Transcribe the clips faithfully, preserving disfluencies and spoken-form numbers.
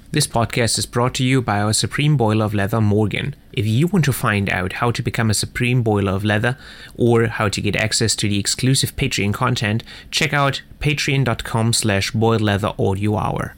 This podcast is brought to you by our Supreme Boiler of Leather, Morgan. If you want to find out how to become a Supreme Boiler of Leather or how to get access to the exclusive Patreon content, check out patreon.com slash boiled leather audio hour.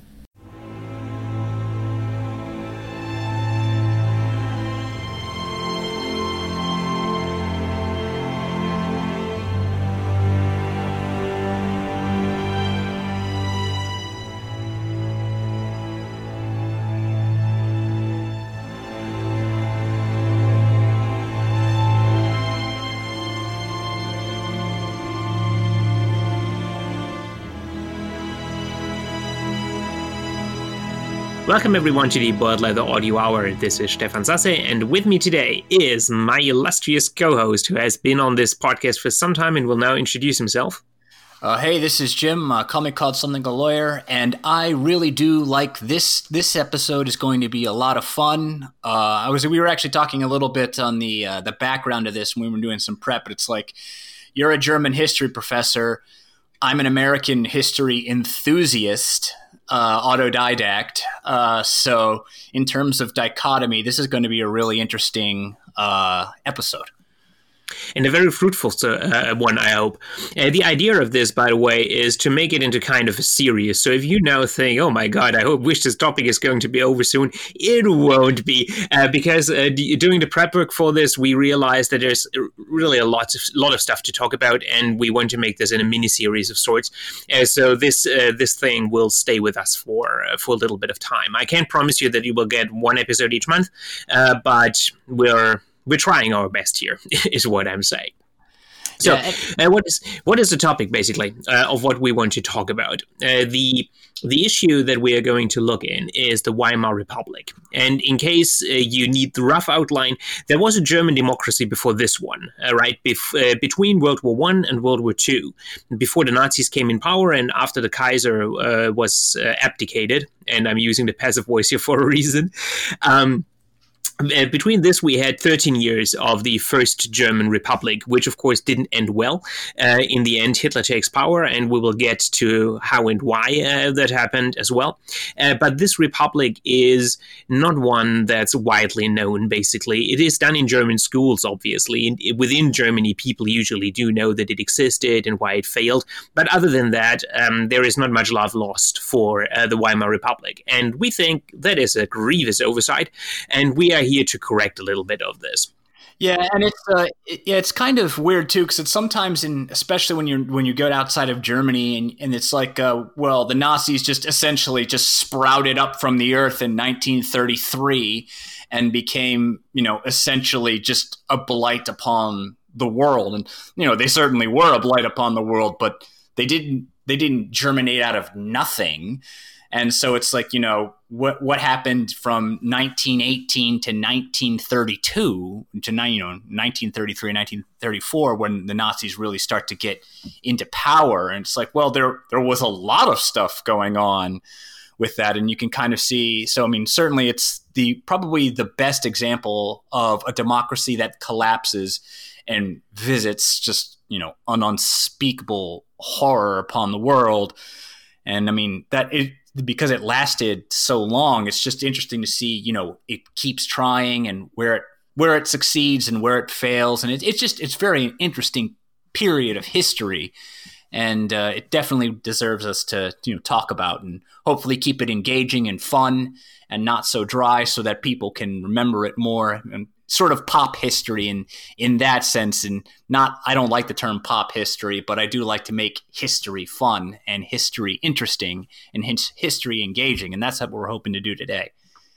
Welcome everyone to the Boiled Leather Audio Hour. This is Stefan Sasse, and with me today is my illustrious co-host who has been on this podcast for some time and will now introduce himself. Uh, hey, this is Jim. Uh, call me called Something a Lawyer, and I really do like this. This episode is going to be a lot of fun. Uh, I was we were actually talking a little bit on the uh, the background of this when we were doing some prep, but it's like you're a German history professor. I'm an American history enthusiast. Uh, autodidact. Uh, so in terms of dichotomy, this is going to be a really interesting uh, episode. And a very fruitful uh, one, I hope. Uh, the idea of this, by the way, is to make it into kind of a series. So if you now think, oh my God, I hope wish this topic is going to be over soon, it won't be. Uh, because uh, d- doing the prep work for this, we realized that there's really a lot of, lot of stuff to talk about, and we want to make this in a mini-series of sorts. Uh, so this uh, this thing will stay with us for, uh, for a little bit of time. I can't promise you that you will get one episode each month, uh, but we're... We're trying our best here, is what I'm saying. So, yeah, uh, what is what is the topic, basically, uh, of what we want to talk about? Uh, the the issue that we are going to look in is the Weimar Republic. And in case uh, you need the rough outline, there was a German democracy before this one, uh, right? Bef- uh, between World War One and World War Two, before the Nazis came in power and after the Kaiser uh, was uh, abdicated. And I'm using the passive voice here for a reason. Um, Uh, between this, we had thirteen years of the First German Republic, which, of course, didn't end well. Uh, in the end, Hitler takes power, and we will get to how and why uh, that happened as well. Uh, but this republic is not one that's widely known, basically. It is done in German schools, obviously. And within Germany, people usually do know that it existed and why it failed. But other than that, um, there is not much love lost for uh, the Weimar Republic. And we think that is a grievous oversight, and we are here to correct a little bit of this. Yeah, and it's uh, it, yeah, it's kind of weird too, because it's sometimes in, especially when you when you go outside of Germany, and, and it's like, uh, well, the Nazis just essentially just sprouted up from the earth in nineteen thirty-three and became, you know, essentially just a blight upon the world, and you know they certainly were a blight upon the world, but they didn't they didn't germinate out of nothing. And so it's like, you know, what what happened from nineteen eighteen to nineteen thirty-two to, you know, nineteen thirty-three, nineteen thirty-four, when the Nazis really start to get into power. And it's like, well, there there was a lot of stuff going on with that. And you can kind of see. So, I mean, certainly it's the probably the best example of a democracy that collapses and visits just, you know, an unspeakable horror upon the world. And I mean, that it. Because it lasted so long, it's just interesting to see, you know, it keeps trying and where it where it succeeds and where it fails. And it, it's just it's very interesting period of history. And uh, it definitely deserves us to, you know, talk about and hopefully keep it engaging and fun and not so dry so that people can remember it more. And sort of pop history in in that sense, and not I don't like the term pop history, but I do like to make history fun and history interesting and hence history engaging, and that's what we're hoping to do today.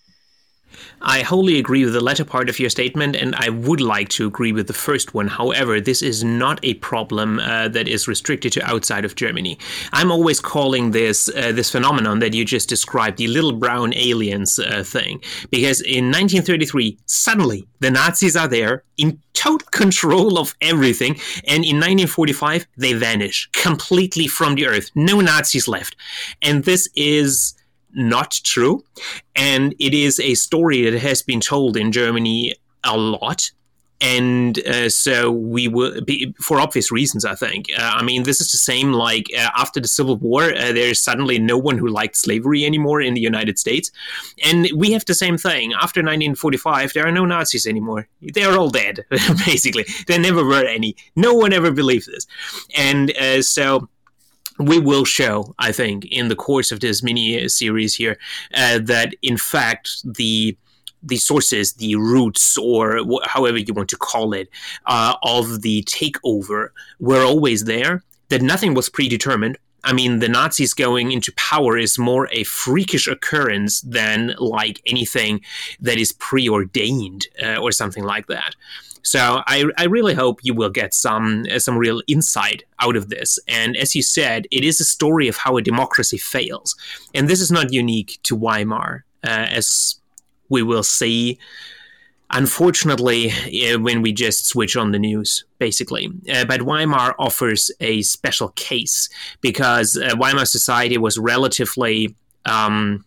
I wholly agree with the latter part of your statement, and I would like to agree with the first one. However, this is not a problem uh, that is restricted to outside of Germany. I'm always calling this uh, this phenomenon that you just described, the little brown aliens uh, thing, because in nineteen thirty-three, suddenly the Nazis are there in total control of everything, and in nineteen forty-five, they vanish completely from the earth. No Nazis left. And this is not true. And it is a story that has been told in Germany a lot. And uh, so we will be, for obvious reasons, I think. Uh, I mean, this is the same like uh, after the Civil War, uh, there's suddenly no one who liked slavery anymore in the United States. And we have the same thing. After nineteen forty-five, there are no Nazis anymore. They are all dead, basically. There never were any. No one ever believed this. And uh, so we will show, I think, in the course of this mini-series here, uh, that, in fact, the the sources, the roots, or wh- however you want to call it, uh, of the takeover were always there, that nothing was predetermined. I mean, the Nazis going into power is more a freakish occurrence than like anything that is preordained uh, or something like that. So I, I really hope you will get some uh, some real insight out of this. And as you said, it is a story of how a democracy fails. And this is not unique to Weimar, uh, as we will see, unfortunately, uh, when we just switch on the news, basically. Uh, but Weimar offers a special case because uh, Weimar society was relatively um,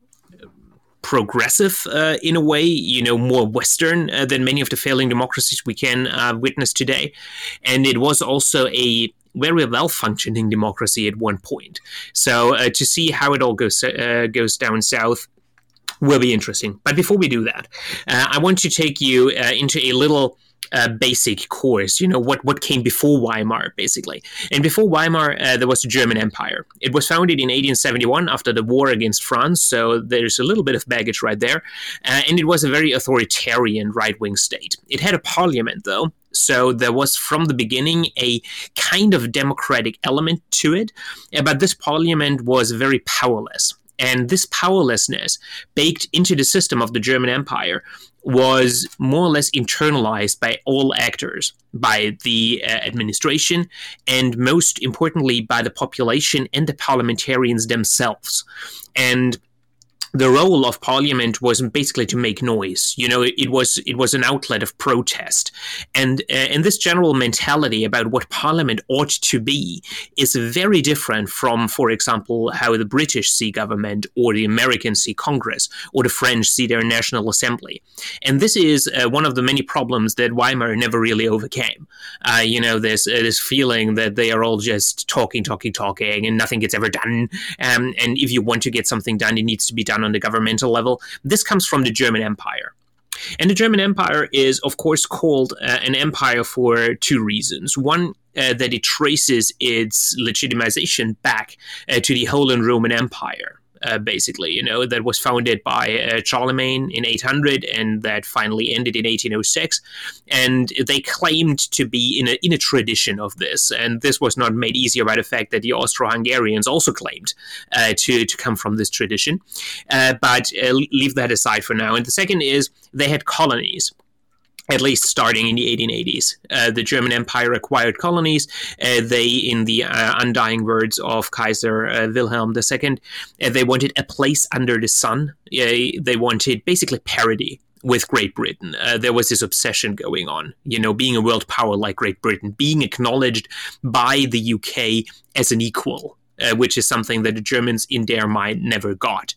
progressive uh, in a way, you know, more Western uh, than many of the failing democracies we can uh, witness today. And it was also a very well-functioning democracy at one point. So uh, to see how it all goes uh, goes down south will be interesting. But before we do that, uh, I want to take you uh, into a little uh, basic course, you know, what, what came before Weimar, basically. And before Weimar, uh, there was the German Empire. It was founded in eighteen seventy-one after the war against France, so there's a little bit of baggage right there. Uh, and it was a very authoritarian right-wing state. It had a parliament, though, so there was from the beginning a kind of democratic element to it, uh, but this parliament was very powerless. And this powerlessness baked into the system of the German Empire was more or less internalized by all actors, by the uh, administration, and most importantly, by the population and the parliamentarians themselves. And the role of parliament was basically to make noise. You know, it, it was it was an outlet of protest. And uh, and this general mentality about what parliament ought to be is very different from, for example, how the British see government, or the Americans see Congress, or the French see their National Assembly. And this is uh, one of the many problems that Weimar never really overcame. Uh, you know, there's uh, this feeling that they are all just talking, talking, talking, and nothing gets ever done. Um, and if you want to get something done, it needs to be done on the governmental level. This comes from the German Empire. And the German Empire is, of course, called uh, an empire for two reasons. One, uh, that it traces its legitimization back uh, to the Holy Roman Empire. Uh, basically, you know, that was founded by uh, Charlemagne in eight hundred and that finally ended in eighteen oh six. And they claimed to be in a, in a tradition of this. And this was not made easier by the fact that the Austro-Hungarians also claimed uh, to, to come from this tradition. Uh, but uh, leave that aside for now. And the second is they had colonies. At least starting in the eighteen eighties. Uh, the German Empire acquired colonies. Uh, they, in the uh, undying words of Kaiser uh, Wilhelm the Second, uh, they wanted a place under the sun. Uh, they wanted basically parity with Great Britain. Uh, there was this obsession going on, you know, being a world power like Great Britain, being acknowledged by the U K as an equal, uh, which is something that the Germans in their mind never got.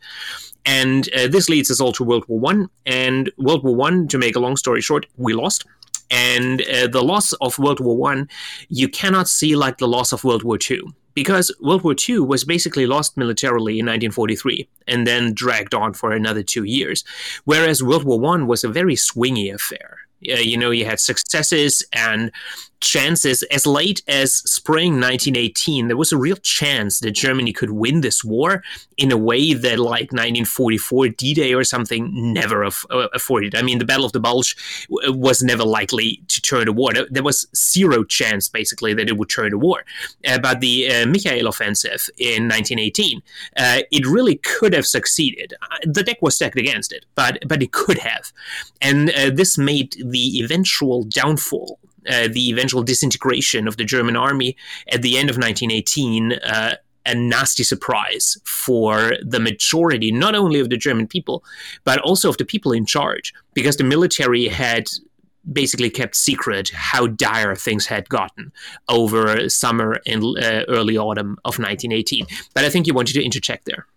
And uh, this leads us all to World War One. And World War One, to make a long story short, we lost. And uh, the loss of World War One, you cannot see like the loss of World War Two. Because World War Two was basically lost militarily in nineteen forty-three and then dragged on for another two years. Whereas World War One was a very swingy affair. Uh, you know, you had successes and chances. As late as spring nineteen eighteen, there was a real chance that Germany could win this war in a way that, like nineteen forty-four D-Day or something, never aff- uh, afforded. I mean, the Battle of the Bulge w- was never likely to turn a war. There was zero chance, basically, that it would turn a war. Uh, but the uh, Michael Offensive in nineteen eighteen, uh, it really could have succeeded. Uh, the deck was stacked against it, but but it could have. And uh, this made the eventual downfall, uh, the eventual disintegration of the German army at the end of nineteen eighteen, uh, a nasty surprise for the majority, not only of the German people, but also of the people in charge, because the military had basically kept secret how dire things had gotten over summer and uh, early autumn of nineteen eighteen. But I think you wanted to interject there.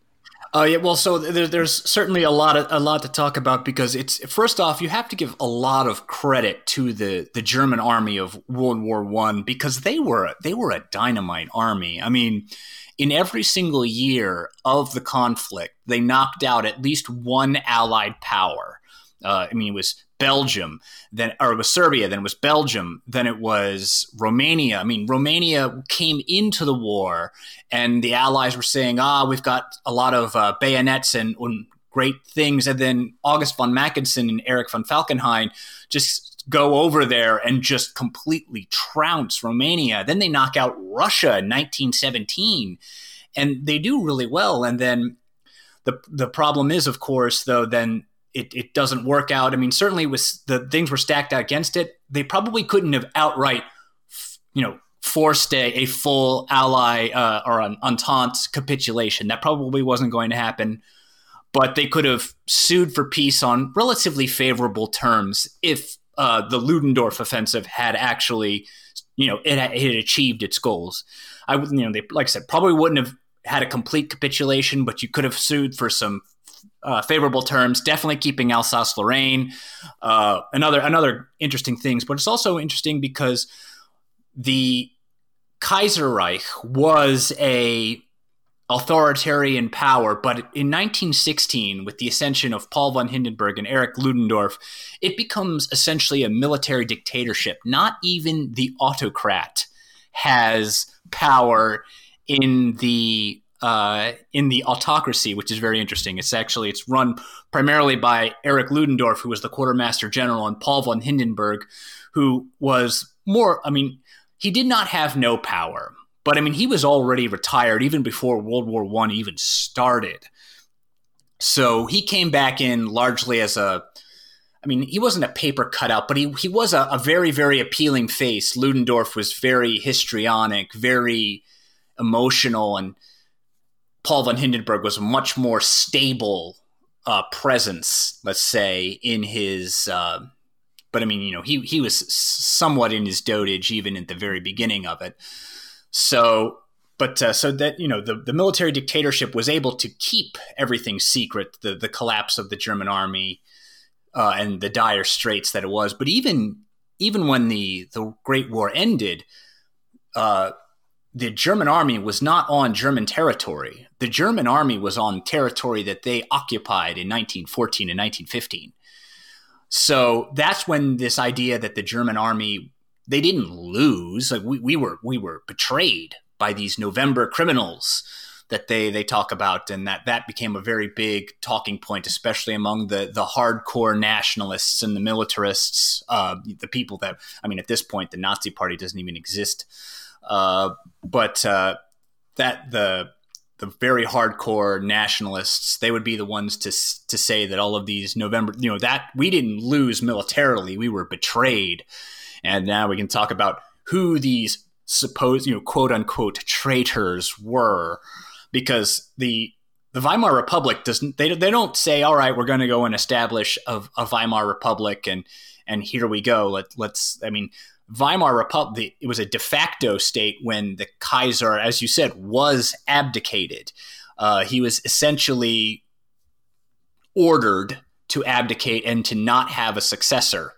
Uh, yeah, well, so there, there's certainly a lot of, a lot to talk about because it's first off, you have to give a lot of credit to the, the German army of World War One because they were they were a dynamite army. I mean, in every single year of the conflict, they knocked out at least one Allied power. Uh, I mean, it was Belgium, then or it was Serbia, then it was Belgium, then it was Romania. I mean, Romania came into the war, and the Allies were saying, "Ah, we've got a lot of uh, bayonets and, and great things," and then August von Mackensen and Erich von Falkenhayn just go over there and just completely trounce Romania. Then they knock out Russia in nineteen seventeen, and they do really well. And then the the problem is, of course, though, then. It, it doesn't work out. I mean, certainly was the things were stacked out against it. They probably couldn't have outright, you know, forced a, a full ally uh, or an Entente capitulation. That probably wasn't going to happen. But they could have sued for peace on relatively favorable terms if uh, the Ludendorff offensive had actually, you know, it had, it had achieved its goals. I would, you know, they like I said, probably wouldn't have had a complete capitulation, but you could have sued for some. Uh, favorable terms, definitely keeping Alsace-Lorraine. Uh, another another interesting things, but it's also interesting because the Kaiserreich was a authoritarian power, but in nineteen sixteen, with the ascension of Paul von Hindenburg and Erich Ludendorff, it becomes essentially a military dictatorship. Not even the autocrat has power in the Uh, in the autocracy, which is very interesting. It's actually, it's run primarily by Erich Ludendorff, who was the quartermaster general, and Paul von Hindenburg, who was more, I mean, he did not have no power, but I mean, he was already retired even before World War One even started. So he came back in largely as a, I mean, he wasn't a paper cutout, but he, he was a, a very, very appealing face. Ludendorff was very histrionic, very emotional, and Paul von Hindenburg was a much more stable uh, presence, let's say, in his. Uh, but I mean, you know, he he was somewhat in his dotage even at the very beginning of it. So, but uh, so that you know, the the military dictatorship was able to keep everything secret, the the collapse of the German army uh, and the dire straits that it was. But even even when the the Great War ended. Uh, The German army was not on German territory. The German army was on territory that they occupied in nineteen fourteen and nineteen fifteen. So that's when this idea that the German army, they didn't lose. Like we, we were we were betrayed by these November criminals that they they talk about, and that that became a very big talking point, especially among the the hardcore nationalists and the militarists, uh, the people that, I mean, at this point, the Nazi Party doesn't even exist. Uh, but uh, that the the very hardcore nationalists, they would be the ones to to say that all of these November, you know, that we didn't lose militarily, we were betrayed, and now we can talk about who these supposed, you know, quote unquote traitors were, because the the Weimar Republic doesn't they they don't say, all right, we're going to go and establish a, a Weimar Republic, and and here we go. Let let's I mean. Weimar Republic, it was a de facto state when the Kaiser, as you said, was abdicated. Uh, he was essentially ordered to abdicate and to not have a successor.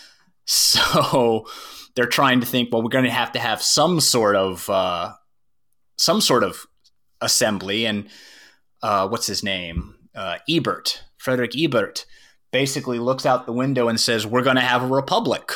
So they're trying to think, well, we're going to have to have some sort of uh, some sort of assembly. And uh, what's his name? Uh, Ebert, Frederick Ebert, basically looks out the window and says, we're going to have a republic.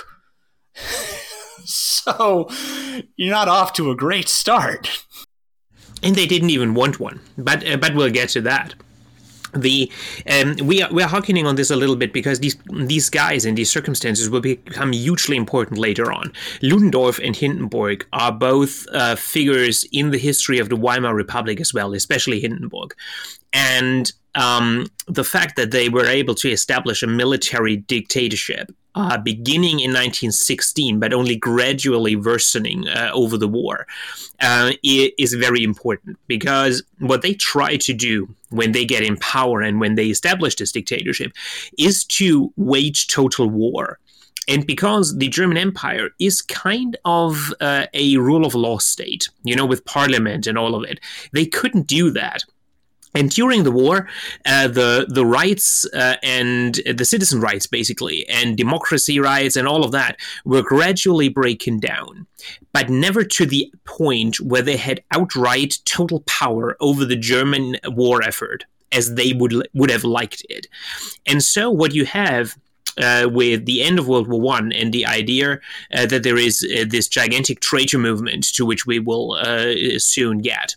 So you're not off to a great start. And they didn't even want one, but uh, but we'll get to that. The um, we are we are harkening on this a little bit because these these guys in these circumstances will become hugely important later on. Ludendorff and Hindenburg are both uh, figures in the history of the Weimar Republic as well, especially Hindenburg, and um, the fact that they were able to establish a military dictatorship uh, beginning in nineteen sixteen, but only gradually worsening uh, over the war, uh, is very important, because what they try to do when they get in power and when they establish this dictatorship is to wage total war. And because the German Empire is kind of uh, a rule of law state, you know, with parliament and all of it, they couldn't do that And during the war, uh, the the rights uh, and the citizen rights, basically, and democracy rights and all of that were gradually breaking down, but never to the point where they had outright total power over the German war effort as they would would have liked it. And so what you have Uh, with the end of World War One and the idea uh, that there is uh, this gigantic traitor movement to which we will uh, soon get,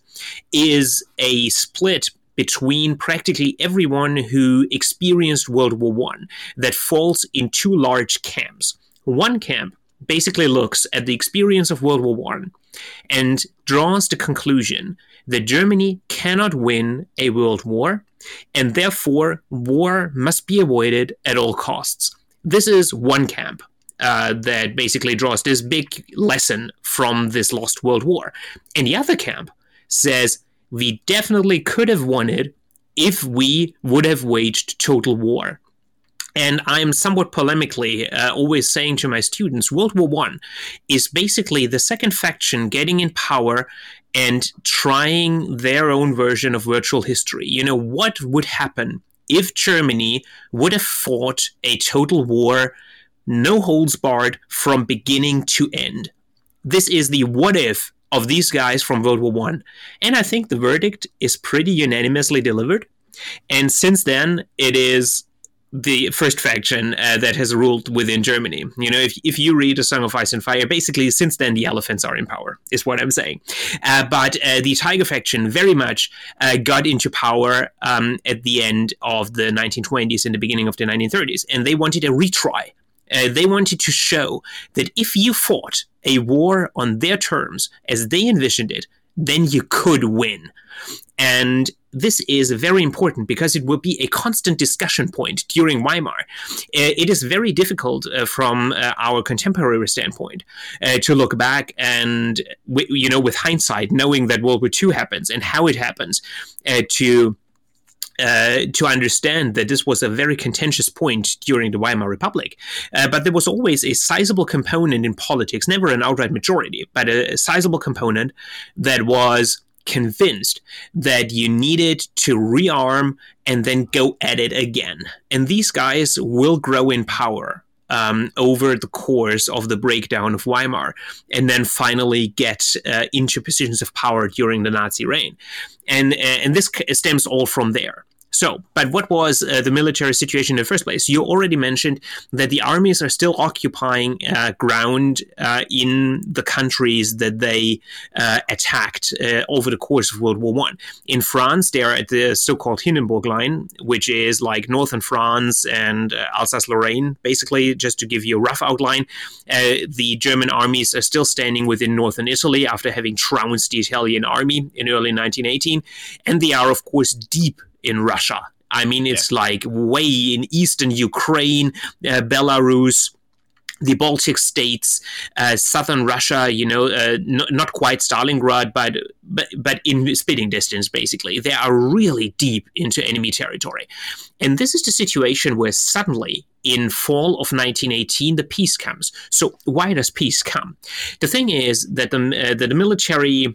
is a split between practically everyone who experienced World War One that falls in two large camps. One camp basically looks at the experience of World War One and draws the conclusion that Germany cannot win a world war, and therefore war must be avoided at all costs. This is one camp uh, that basically draws this big lesson from this lost world war. And the other camp says, we definitely could have won it if we would have waged total war. And I'm somewhat polemically uh, always saying to my students, World War One is basically the second faction getting in power and trying their own version of virtual history. You know, what would happen if Germany would have fought a total war, no holds barred, from beginning to end? This is the what if of these guys from World War One. And I think the verdict is pretty unanimously delivered. And since then, it is the first faction uh, that has ruled within Germany. You know, if if you read A Song of Ice and Fire, basically since then the elephants are in power, is what I'm saying. Uh, but uh, the Tiger faction very much uh, got into power um, at the end of the nineteen twenties and the beginning of the nineteen thirties, and they wanted a retry. Uh, they wanted to show that if you fought a war on their terms as they envisioned it, then you could win. And this is very important because it will be a constant discussion point during Weimar. Uh, it is very difficult uh, from uh, our contemporary standpoint uh, to look back and, w- you know, with hindsight, knowing that World War Two happens and how it happens, uh, to Uh, to understand that this was a very contentious point during the Weimar Republic. Uh, but there was always a sizable component in politics, never an outright majority, but a, a sizable component that was convinced that you needed to rearm and then go at it again. And these guys will grow in power Um, over the course of the breakdown of Weimar, and then finally get uh, into positions of power during the Nazi reign. And, and this stems all from there. So, but what was uh, the military situation in the first place? You already mentioned that the armies are still occupying uh, ground uh, in the countries that they uh, attacked uh, over the course of World War One. In France, they are at the so-called Hindenburg Line, which is like northern France and uh, Alsace-Lorraine, basically, just to give you a rough outline. Uh, the German armies are still standing within northern Italy after having trounced the Italian army in early nineteen eighteen, and they are, of course, deep in Russia. I mean, it's yeah. like way in eastern Ukraine, uh, Belarus, the Baltic states, uh, southern Russia, you know, uh, n- not quite Stalingrad, but, but but in spitting distance, basically. They are really deep into enemy territory. And this is the situation where suddenly, in fall of nineteen eighteen, the peace comes. So why does peace come? The thing is that the, uh, that the military,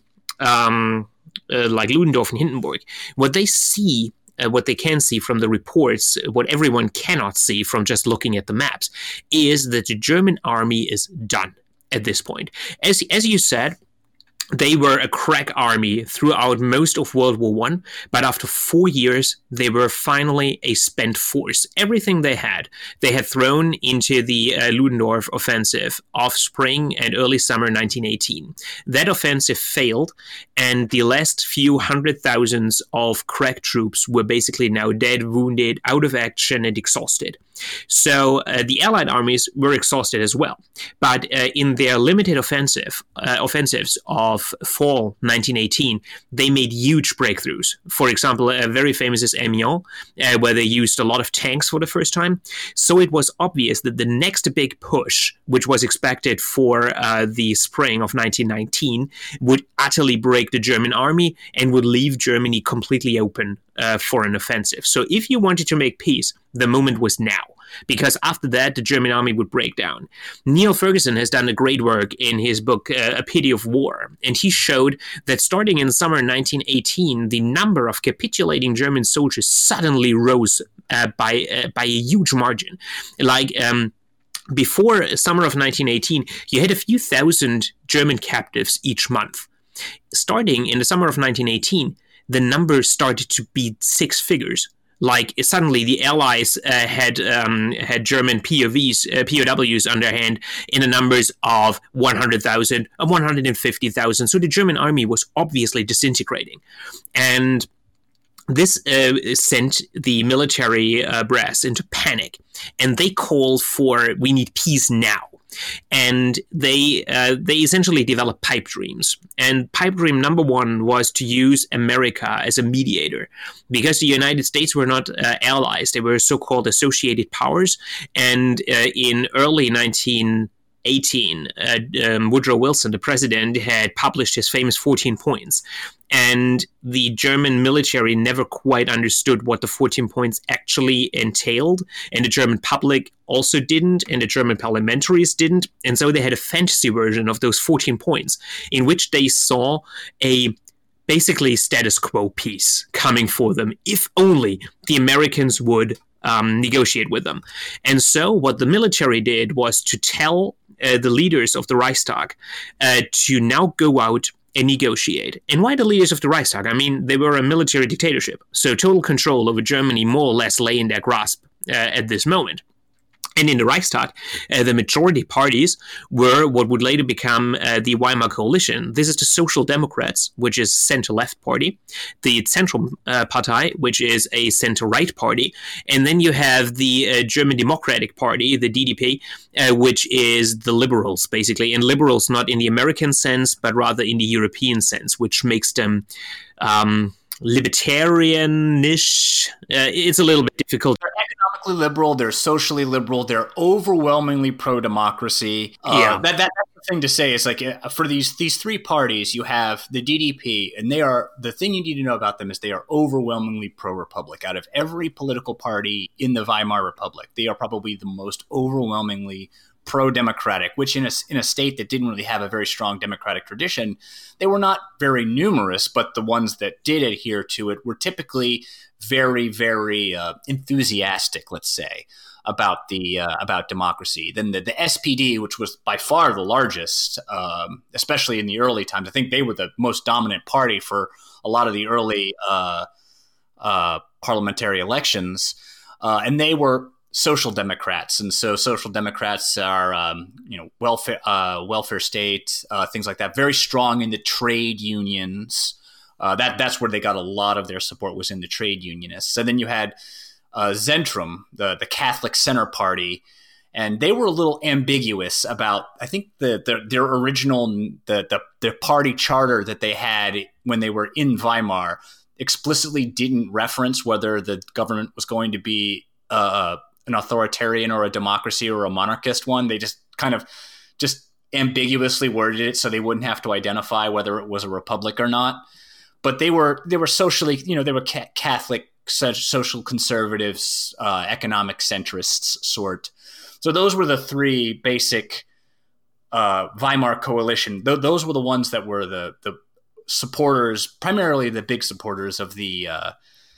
um, uh, like Ludendorff and Hindenburg, what they see Uh, what they can see from the reports, what everyone cannot see from just looking at the maps, is that the German army is done at this point. As, as you said, they were a crack army throughout most of World War One, but after four years, they were finally a spent force. Everything they had, they had thrown into the uh, Ludendorff offensive of spring and early summer nineteen eighteen. That offensive failed, and the last few hundred thousands of crack troops were basically now dead, wounded, out of action, and exhausted. So uh, the Allied armies were exhausted as well. But uh, in their limited offensive uh, offensives of fall nineteen eighteen, they made huge breakthroughs. For example, uh, very famous is Amiens, uh, where they used a lot of tanks for the first time. So it was obvious that the next big push, which was expected for uh, the spring of nineteen nineteen, would utterly break the German army and would leave Germany completely open uh, for an offensive. So if you wanted to make peace, the moment was now. because after that, the German army would break down. Neil Ferguson has done a great work in his book, uh, A Pity of War, and he showed that starting in summer nineteen eighteen, the number of capitulating German soldiers suddenly rose uh, by uh, by a huge margin. Like, um, before summer of nineteen eighteen, you had a few thousand German captives each month. Starting in the summer of nineteen eighteen, the number started to be six figures. Like, suddenly the Allies uh, had um, had German P O Vs, uh, P O Ws underhand in the numbers of one hundred thousand, of one hundred fifty thousand. So the German army was obviously disintegrating. And this uh, sent the military uh, brass into panic. And they called for, we need peace now. And they uh, they essentially developed pipe dreams. And pipe dream number one was to use America as a mediator, because the United States were not uh, allies. They were so-called associated powers. And uh, in early nineteen eighteen, uh, um, Woodrow Wilson, the president, had published his famous fourteen points. And the German military never quite understood what the fourteen points actually entailed. And the German public also didn't, and the German parliamentaries didn't. And so they had a fantasy version of those fourteen points in which they saw a basically status quo peace coming for them, if only the Americans would um, negotiate with them. And so what the military did was to tell uh, the leaders of the Reichstag uh, to now go out and negotiate. And why the leaders of the Reichstag? I mean, they were a military dictatorship, so total control over Germany more or less lay in their grasp uh, at this moment. And in the Reichstag, uh, the majority parties were what would later become uh, the Weimar Coalition. This is the Social Democrats, which is center-left party, the Zentrum uh, Partei, which is a center-right party, and then you have the uh, German Democratic Party, the D D P, uh, which is the liberals, basically. And liberals not in the American sense, but rather in the European sense, which makes them Um, libertarian-ish. Uh, it's a little bit difficult. They're economically liberal. They're socially liberal. They're overwhelmingly pro-democracy. Uh, yeah, that, that that's the thing to say. Is like uh, for these these three parties, you have the D D P, and they are the thing you need to know about them is they are overwhelmingly pro-republic. Out of every political party in the Weimar Republic, they are probably the most overwhelmingly pro-democratic, which in a, in a state that didn't really have a very strong democratic tradition, they were not very numerous, but the ones that did adhere to it were typically very, very uh, enthusiastic, let's say, about the uh, about democracy. Then the, the S P D, which was by far the largest, um, especially in the early times, I think they were the most dominant party for a lot of the early uh, uh, parliamentary elections, uh, and they were social democrats. And so social democrats are, um, you know, welfare, uh, welfare state, uh, things like that, very strong in the trade unions. Uh, that that's where they got a lot of their support, was in the trade unionists. And then you had uh, Zentrum, the, the Catholic Center Party, and they were a little ambiguous about, I think, the, the their original, the, the, the party charter that they had when they were in Weimar explicitly didn't reference whether the government was going to be uh, an authoritarian or a democracy or a monarchist one. They just kind of just ambiguously worded it so they wouldn't have to identify whether it was a republic or not. But they were they were socially, you know, they were ca- Catholic, social conservatives, uh, economic centrists sort. So those were the three basic uh, Weimar coalition. Th- those were the ones that were the the supporters, primarily the big supporters of the uh,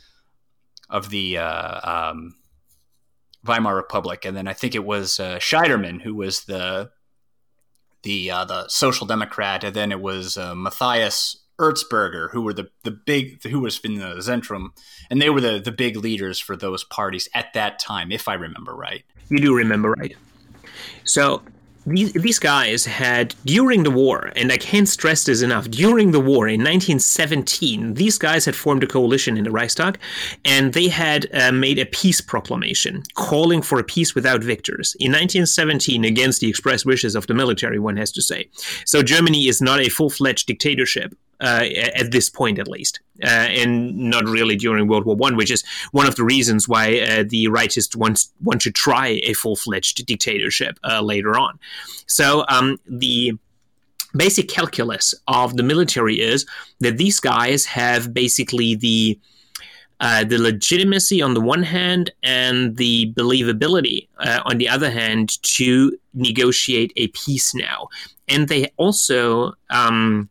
of the uh, um, Weimar Republic. And then I think it was uh, Scheidemann who was the the uh, the social democrat, and then it was uh, Matthias Erzberger, who were the, the big, who was in the Zentrum, and they were the, the big leaders for those parties at that time, if I remember right. You do remember right. So these, these guys had, during the war, and I can't stress this enough, during the war in nineteen seventeen, these guys had formed a coalition in the Reichstag, and they had uh, made a peace proclamation calling for a peace without victors in nineteen seventeen, against the express wishes of the military, one has to say. So Germany is not a full-fledged dictatorship. Uh, at this point, at least, uh, and not really during World War One, which is one of the reasons why uh, the rightists want want to try a full-fledged dictatorship uh, later on. So um, the basic calculus of the military is that these guys have basically the uh, the legitimacy on the one hand and the believability uh, on the other hand to negotiate a peace now. And they also um,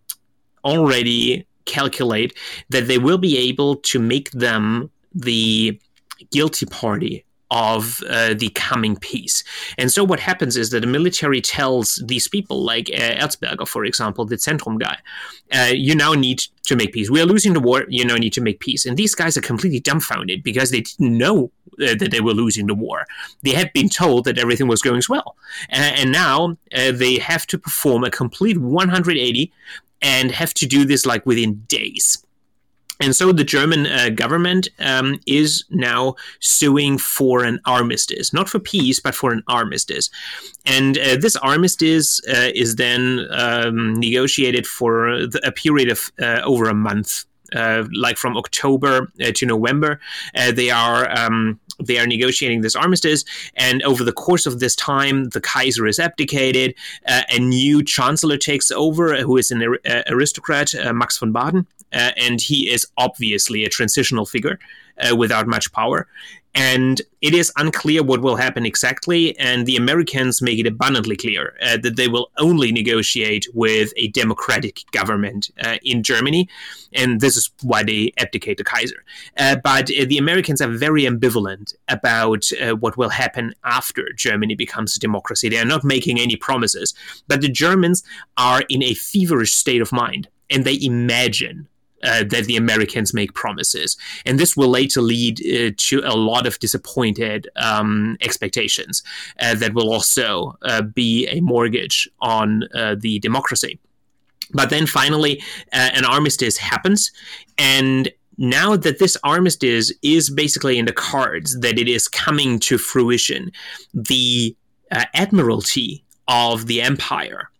already calculate that they will be able to make them the guilty party of uh, the coming peace. And so what happens is that the military tells these people, like uh, Erzberger, for example, the Zentrum guy, uh, you now need to make peace. We are losing the war. You now need to make peace. And these guys are completely dumbfounded because they didn't know uh, that they were losing the war. They had been told that everything was going well. Uh, and now uh, they have to perform a complete one hundred eighty and have to do this like within days. And so the German uh, government um, is now suing for an armistice, not for peace, but for an armistice. And uh, this armistice uh, is then um, negotiated for the, a period of uh, over a month, uh, like from October uh, to November. Uh, they are um, they are negotiating this armistice, and over the course of this time, the Kaiser is abdicated. Uh, a new chancellor takes over, who is an ar- aristocrat, uh, Max von Baden. Uh, and he is obviously a transitional figure uh, without much power. And it is unclear what will happen exactly. And the Americans make it abundantly clear uh, that they will only negotiate with a democratic government uh, in Germany. And this is why they abdicate the Kaiser. Uh, but uh, the Americans are very ambivalent about uh, what will happen after Germany becomes a democracy. They are not making any promises. But the Germans are in a feverish state of mind. And they imagine Uh, that the Americans make promises. And this will later lead uh, to a lot of disappointed um, expectations uh, that will also uh, be a mortgage on uh, the democracy. But then finally, uh, an armistice happens. And now that this armistice is basically in the cards, that it is coming to fruition, the uh, admiralty of the empire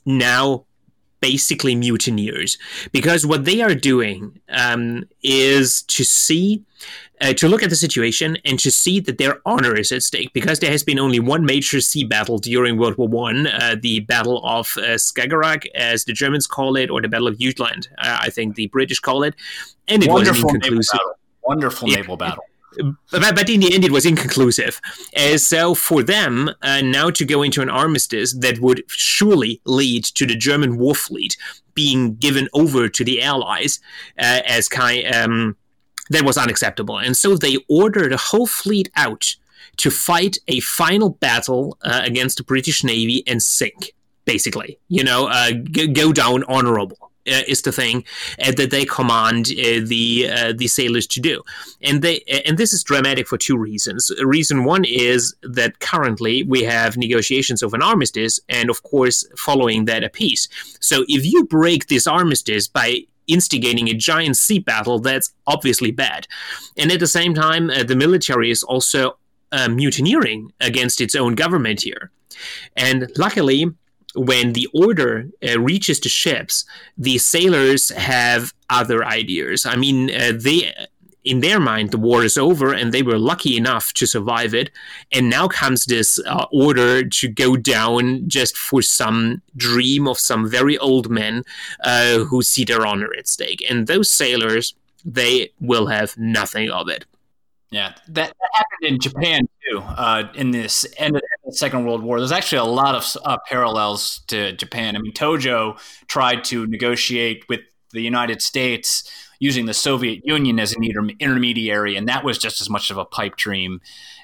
now basically mutineers, because what they are doing um, is to see, uh, to look at the situation and to see that their honor is at stake, because there has been only one major sea battle during World War One, uh, the Battle of uh, Skagerrak, as the Germans call it, or the Battle of Jutland, uh, I think the British call it, and it Wonderful was inconclusive. Naval battle. Wonderful yeah. naval battle. But, but in the end, it was inconclusive. Uh, so for them, uh, now to go into an armistice that would surely lead to the German war fleet being given over to the Allies uh, as kind, um, that was unacceptable. And so they ordered the whole fleet out to fight a final battle uh, against the British Navy and sink, basically. You know, uh, g- go down honorable. Uh, is the thing uh, that they command uh, the uh, the sailors to do, and they and this is dramatic for two reasons. Reason one is that currently we have negotiations of an armistice, and of course, following that, a peace. So if you break this armistice by instigating a giant sea battle, that's obviously bad. And at the same time, uh, the military is also uh, mutineering against its own government here, and luckily, when the order uh, reaches the ships, the sailors have other ideas. I mean, uh, they, in their mind, the war is over, and they were lucky enough to survive it. And now comes this uh, order to go down just for some dream of some very old men uh, who see their honor at stake. And those sailors, they will have nothing of it. Yeah, that, that happened in Japan too. Uh, in this end of the Second World War, there's actually a lot of uh, parallels to Japan. I mean, Tojo tried to negotiate with the United States using the Soviet Union as an inter- intermediary, and that was just as much of a pipe dream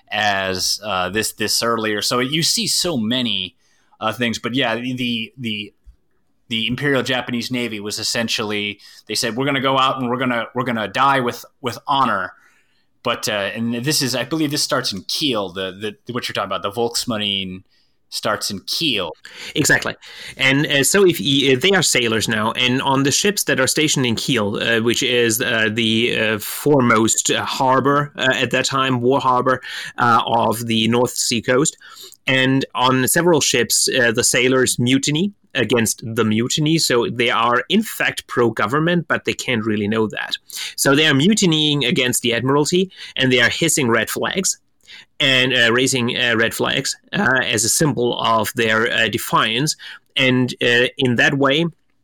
as uh, this this earlier. So you see so many uh, things, but yeah, the the the Imperial Japanese Navy was essentially, they said, we're going to go out and we're gonna we're gonna die with with honor. But uh, and this is, I believe, this starts in Kiel. The the what you're talking about, the Volksmarine, starts in Kiel. Exactly, and uh, so if he, uh, they are sailors now, and on the ships that are stationed in Kiel, uh, which is uh, the uh, foremost uh, harbor uh, at that time, war harbor uh, of the North Sea coast, and on several ships, uh, the sailors mutiny against the mutiny. So they are in fact pro-government, but they can't really know that. So they are mutinying against the Admiralty, and they are hissing red flags and uh, raising uh, red flags uh, as a symbol of their uh, defiance. And uh, in that way,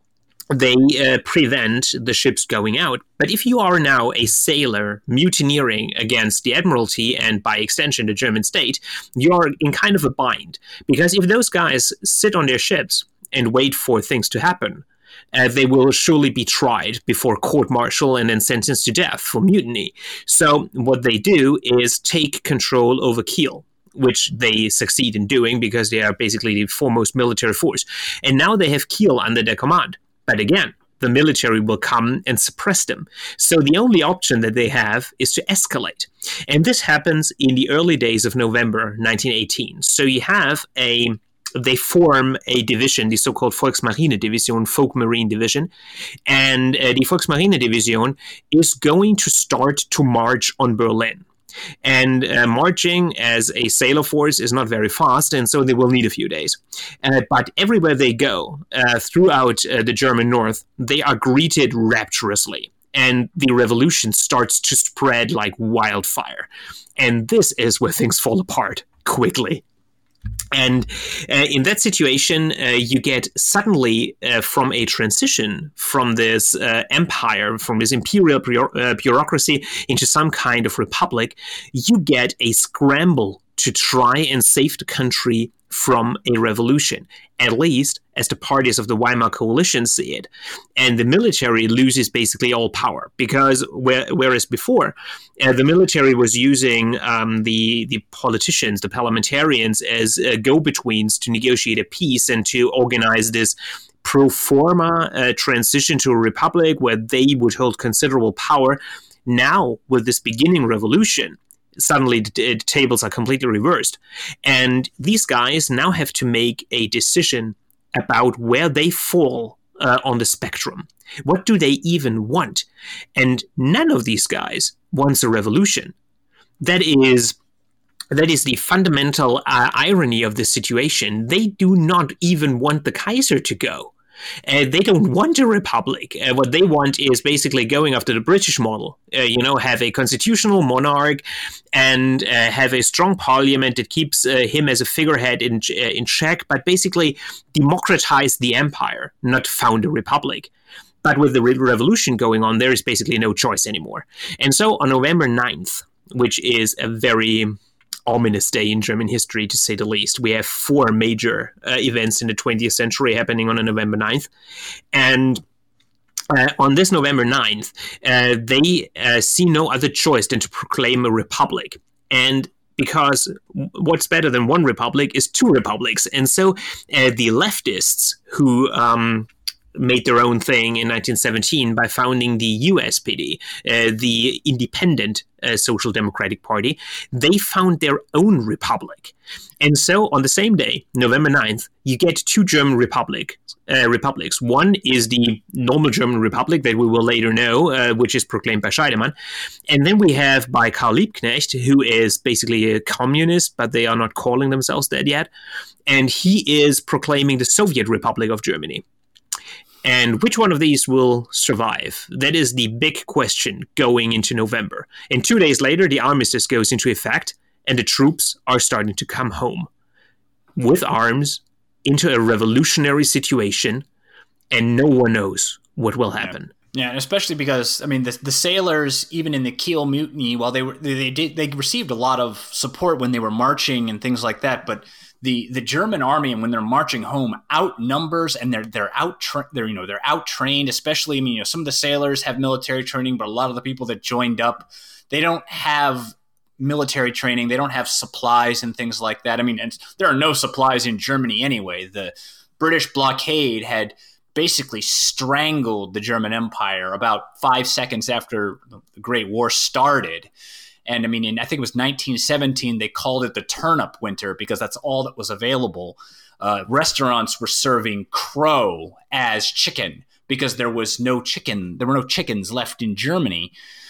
they uh, prevent the ships going out. But if you are now a sailor mutineering against the Admiralty and by extension the German state, you're in kind of a bind. Because if those guys sit on their ships and wait for things to happen, uh, they will surely be tried before court-martial and then sentenced to death for mutiny. So what they do is take control over Kiel, which they succeed in doing because they are basically the foremost military force. And now they have Kiel under their command. But again, the military will come and suppress them. So the only option that they have is to escalate. And this happens in the early days of November nineteen eighteen. So you have a, they form a division, the so-called Volksmarine Division, Folk Marine Division. And uh, the Volksmarine Division is going to start to march on Berlin. And uh, marching as a sailor force is not very fast, and so they will need a few days. Uh, but everywhere they go, uh, throughout uh, the German north, they are greeted rapturously. And the revolution starts to spread like wildfire. And this is where things fall apart quickly. And uh, in that situation, uh, you get suddenly uh, from a transition from this uh, empire, from this imperial bureau- uh, bureaucracy into some kind of republic, you get a scramble to try and save the country from a revolution, at least as the parties of the Weimar coalition see it. And the military loses basically all power because where, whereas before, uh, the military was using um, the, the politicians, the parliamentarians as uh, go-betweens to negotiate a peace and to organize this pro forma uh, transition to a republic where they would hold considerable power. Now, with this beginning revolution, suddenly the, the tables are completely reversed. And these guys now have to make a decision about where they fall uh, on the spectrum. What do they even want? And none of these guys wants a revolution. That is, that is the fundamental uh, irony of the situation. They do not even want the Kaiser to go. Uh, they don't want a republic. Uh, what they want is basically going after the British model. Uh, you know, have a constitutional monarch and uh, have a strong parliament that keeps uh, him as a figurehead in uh, in check, but basically democratize the empire, not found a republic. But with the re- revolution going on, there is basically no choice anymore. And so on November ninth, which is a very ominous day in German history, to say the least. We have four major uh, events in the twentieth century happening on a November ninth. And uh, on this November ninth, uh, they uh, see no other choice than to proclaim a republic. And because what's better than one republic is two republics. And so uh, the leftists who um, made their own thing in nineteen seventeen by founding the U S P D, uh, the Independent uh, Social Democratic Party, they found their own republic. And so on the same day, November ninth, you get two German republic, uh, republics. One is the normal German Republic that we will later know, uh, which is proclaimed by Scheidemann. And then we have by Karl Liebknecht, who is basically a communist, but they are not calling themselves that yet. And he is proclaiming the Soviet Republic of Germany. And which one of these will survive? That is the big question going into November. And two days later, the armistice goes into effect, and the troops are starting to come home with arms into a revolutionary situation, and no one knows what will happen. Yeah, yeah, and especially because, I mean, the, the sailors, even in the Kiel Mutiny, while they were they, they did they received a lot of support when they were marching and things like that, but The the German army, and when they're marching home, outnumbers, and they're they're out tra- they're you know they're out trained. Especially, I mean, you know, some of the sailors have military training, but a lot of the people that joined up, they don't have military training. They don't have supplies and things like that. I mean, and there are no supplies in Germany anyway. The British blockade had basically strangled the German Empire about five seconds after the Great War started. And I mean, in, I think it was nineteen seventeen, they called it the turnip winter because that's all that was available. Uh, restaurants were serving crow as chicken because there was no chicken. There were no chickens left in Germany.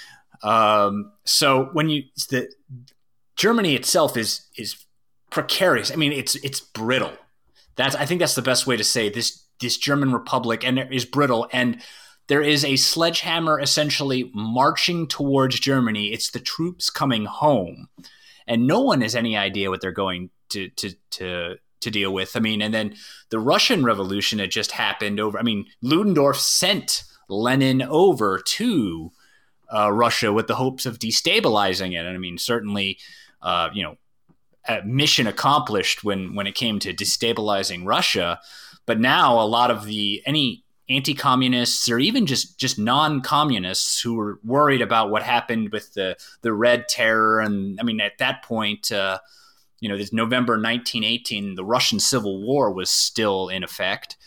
Um, so when you the Germany itself is is precarious. I mean, it's it's brittle. That's I think that's the best way to say it. this. This German Republic and it is brittle, and there is a sledgehammer essentially marching towards Germany. It's the troops coming home, and no one has any idea what they're going to to to to deal with. I mean, and then the Russian Revolution had just happened over. I mean, Ludendorff sent Lenin over to uh, Russia with the hopes of destabilizing it. And I mean, certainly, uh, you know, a mission accomplished when when it came to destabilizing Russia. But now a lot of the any anti-communists or even just just non-communists who were worried about what happened with the the Red Terror, and I mean at that point, uh, you know, this November nineteen eighteen, the Russian Civil War was still in effect.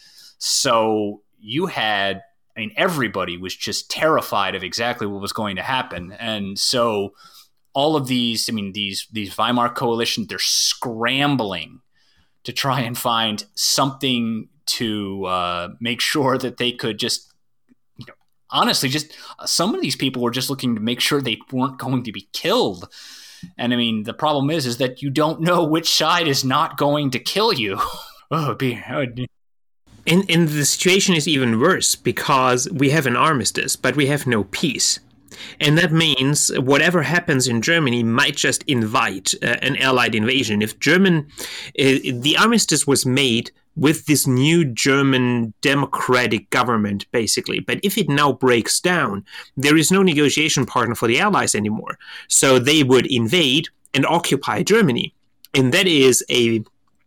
So you had, I mean, everybody was just terrified of exactly what was going to happen, and so all of these, I mean, these these Weimar coalition, they're scrambling to try and find something to uh, make sure that they could just, you know, honestly, just uh, some of these people were just looking to make sure they weren't going to be killed. And I mean, the problem is, is that you don't know which side is not going to kill you. oh, be, oh, and, and the situation is even worse because we have an armistice, but we have no peace. And that means whatever happens in Germany might just invite uh, an Allied invasion. If German, uh, the armistice was made with this new German democratic government, basically. But if it now breaks down, there is no negotiation partner for the Allies anymore. So they would invade and occupy Germany. And that is a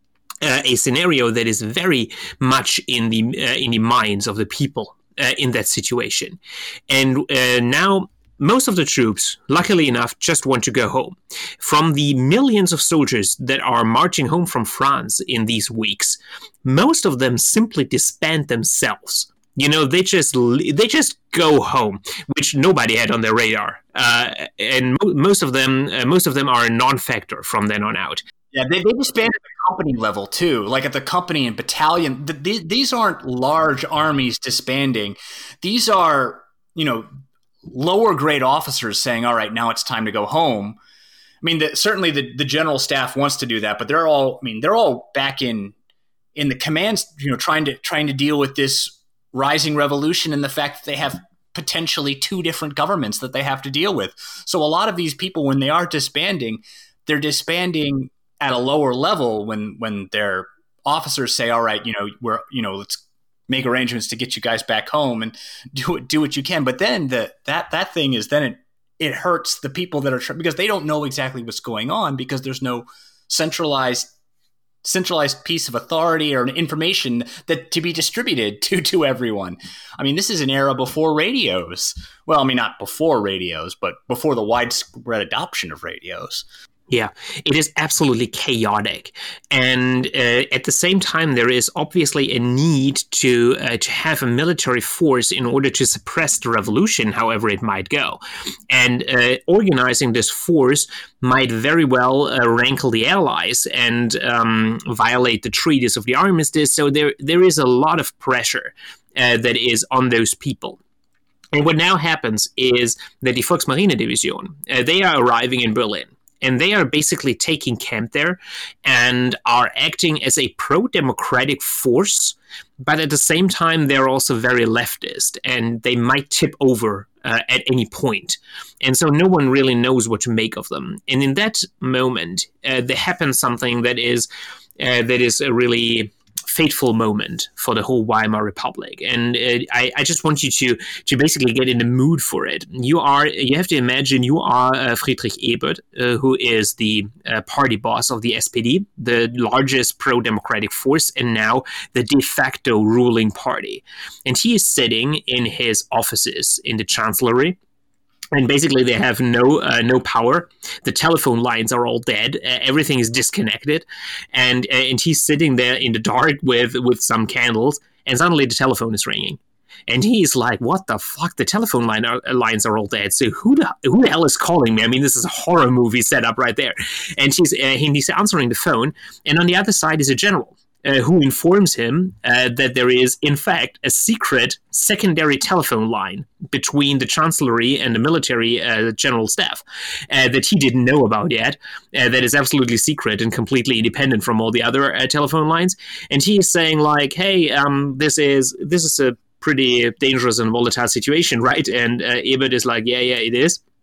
uh, a scenario that is very much in the uh, in the minds of the people uh, in that situation. And uh, now most of the troops, luckily enough, just want to go home. From the millions of soldiers that are marching home from France in these weeks, most of them simply disband themselves. You know, they just they just go home, which nobody had on their radar. Uh, and mo- most of them, uh, most of them are a non-factor from then on out. Yeah, they, they disbanded at the company level too, like at the company and battalion. The, the, these aren't large armies disbanding. These are, you know, lower grade officers saying, all right, now it's time to go home. I mean, the, certainly the, the general staff wants to do that, but they're all, I mean, they're all back in, in the commands, you know, trying to, trying to deal with this rising revolution and the fact that they have potentially two different governments that they have to deal with. So a lot of these people, when they are disbanding, they're disbanding at a lower level when, when their officers say, all right, you know, we're, you know, let's make arrangements to get you guys back home and do it, do what you can. But then the, that, that thing is then it, it hurts the people that are, because they don't know exactly what's going on because there's no centralized, centralized piece of authority or information that to be distributed to, to everyone. I mean, this is an era before radios. Well, I mean, not before radios, but before the widespread adoption of radios. Yeah, it is absolutely chaotic. And uh, at the same time, there is obviously a need to uh, to have a military force in order to suppress the revolution, however it might go. And uh, organizing this force might very well uh, rankle the Allies and um, violate the treaties of the armistice. So there there is a lot of pressure uh, that is on those people. And what now happens is that the Volksmarine Division, uh, they are arriving in Berlin. And they are basically taking camp there and are acting as a pro-democratic force, but at the same time, they're also very leftist, and they might tip over uh, at any point. And so no one really knows what to make of them. And in that moment, uh, there happens something that is uh, that is a really fateful moment for the whole Weimar Republic. And uh, I, I just want you to to basically get in the mood for it. You are you have to imagine you are uh, Friedrich Ebert, uh, who is the uh, party boss of the S P D, the largest pro-democratic force, and now the de facto ruling party. And he is sitting in his offices in the Chancellery. And basically, they have no uh, no power. The telephone lines are all dead. Uh, everything is disconnected, and uh, and he's sitting there in the dark with with some candles. And suddenly, the telephone is ringing, and he's like, "What the fuck? The telephone line are, lines are all dead. So who the who the hell is calling me? I mean, this is a horror movie set up right there." And he's uh, he's answering the phone, and on the other side is a general. Uh, who informs him uh, that there is, in fact, a secret secondary telephone line between the Chancellery and the military uh, general staff uh, that he didn't know about yet, uh, that is absolutely secret and completely independent from all the other uh, telephone lines. And he is saying, like, hey, um, this is this is a pretty dangerous and volatile situation, right? And uh, Ebert is like, yeah, yeah, it is.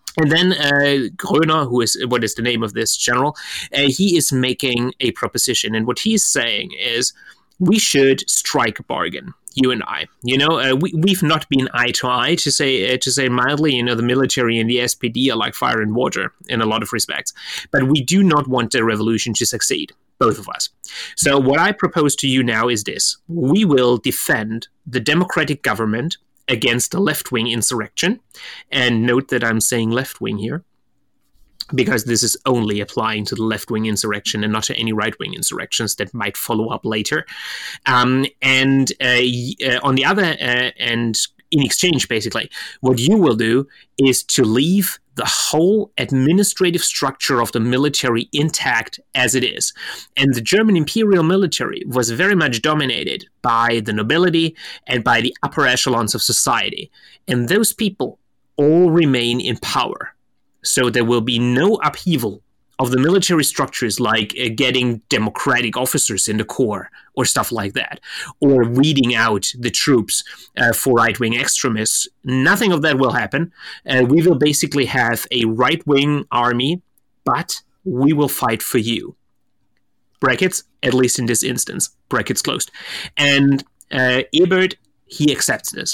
And then uh, Gröner, who is what is the name of this general, uh, he is making a proposition, and what he's saying is we should strike a bargain. You and I, you know, uh, we we've not been eye to eye, to say uh, to say mildly. You know, the military and the S P D are like fire and water in a lot of respects, but we do not want the revolution to succeed, both of us. So what I propose to you now is this: we will defend the democratic government against the left-wing insurrection, and note that I'm saying left-wing here, because this is only applying to the left-wing insurrection and not to any right-wing insurrections that might follow up later. Um, and uh, uh, on the other uh, and in exchange, basically, what you will do is to leave the whole administrative structure of the military intact as it is. And the German imperial military was very much dominated by the nobility and by the upper echelons of society. And those people all remain in power. So there will be no upheaval of the military structures, like uh, getting democratic officers in the corps or stuff like that, or weeding out the troops uh, for right-wing extremists. Nothing of that will happen. Uh, we will basically have a right-wing army, but we will fight for you. Brackets, at least in this instance, brackets closed. And uh, Ebert, he accepts this.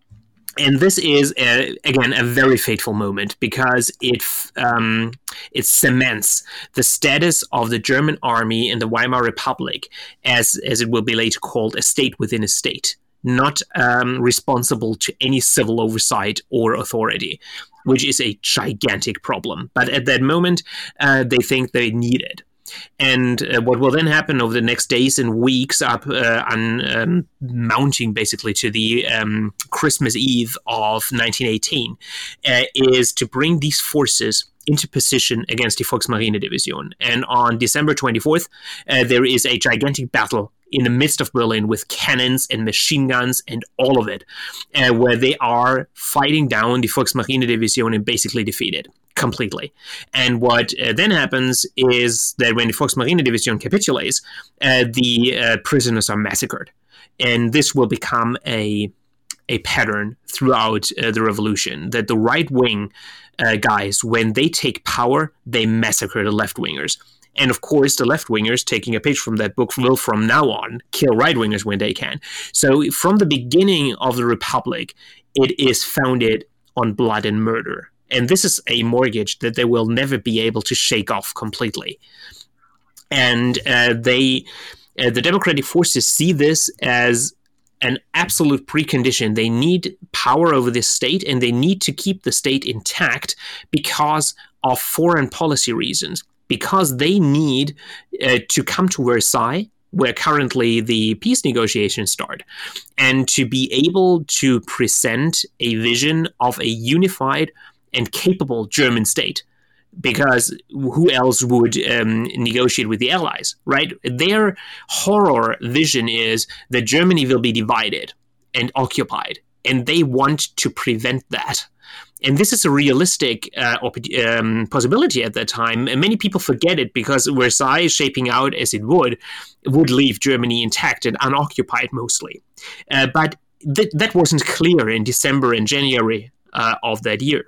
And this is, a, again, a very fateful moment, because it um, it cements the status of the German army in the Weimar Republic as, as it will be later called, a state within a state, not um, responsible to any civil oversight or authority, which is a gigantic problem. But at that moment, uh, they think they need it. And uh, what will then happen over the next days and weeks up uh, on um, mounting basically to the um, Christmas Eve of nineteen eighteen uh, is to bring these forces into position against the Volksmarinedivision. And on December twenty-fourth, uh, there is a gigantic battle in the midst of Berlin with cannons and machine guns and all of it, uh, where they are fighting down the Volksmarinedivision and basically defeat it completely. And what uh, then happens is that when the Volksmarinedivision capitulates, uh, the uh, prisoners are massacred. And this will become a a pattern throughout uh, the revolution, that the right-wing uh, guys, when they take power, they massacre the left-wingers. And of course, the left-wingers, taking a page from that book, will from now on kill right-wingers when they can. So from the beginning of the Republic, it is founded on blood and murder. And this is a mortgage that they will never be able to shake off completely. And uh, they, uh, the democratic forces see this as an absolute precondition. They need power over this state, and they need to keep the state intact because of foreign policy reasons, because they need uh, to come to Versailles, where currently the peace negotiations start, and to be able to present a vision of a unified and capable German state, because who else would um, negotiate with the Allies, right? Their horror vision is that Germany will be divided and occupied, and they want to prevent that. And this is a realistic uh, op- um, possibility at that time. And many people forget it because Versailles, shaping out as it would, would leave Germany intact and unoccupied mostly. Uh, but th- that wasn't clear in December and January uh, of that year.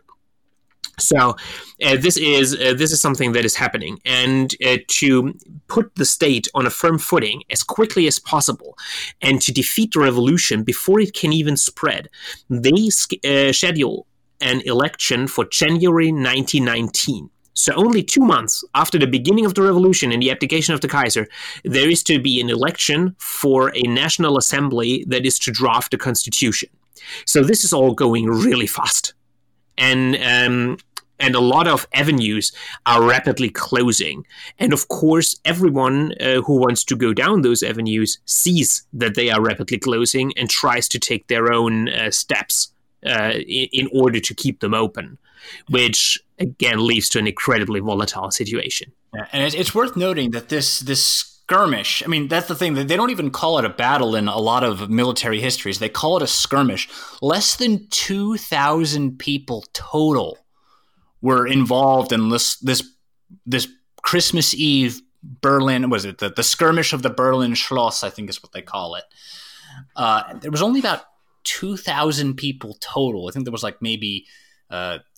So uh, this is uh, this is something that is happening, and uh, to put the state on a firm footing as quickly as possible, and to defeat the revolution before it can even spread, they uh, schedule an election for January nineteen nineteen. So only two months after the beginning of the revolution and the abdication of the Kaiser, there is to be an election for a national assembly that is to draft the constitution. So this is all going really fast. And um, and a lot of avenues are rapidly closing. And of course, everyone uh, who wants to go down those avenues sees that they are rapidly closing and tries to take their own uh, steps uh, in, in order to keep them open, which again leads to an incredibly volatile situation. Yeah, and it's worth noting that this this. skirmish. I mean, that's the thing. They don't even call it a battle in a lot of military histories. They call it a skirmish. Less than two thousand people total were involved in this this, this Christmas Eve Berlin, was it the, the skirmish of the Berlin Schloss, I think is what they call it. Uh, there was only about two thousand people total. I think there was like maybe uh,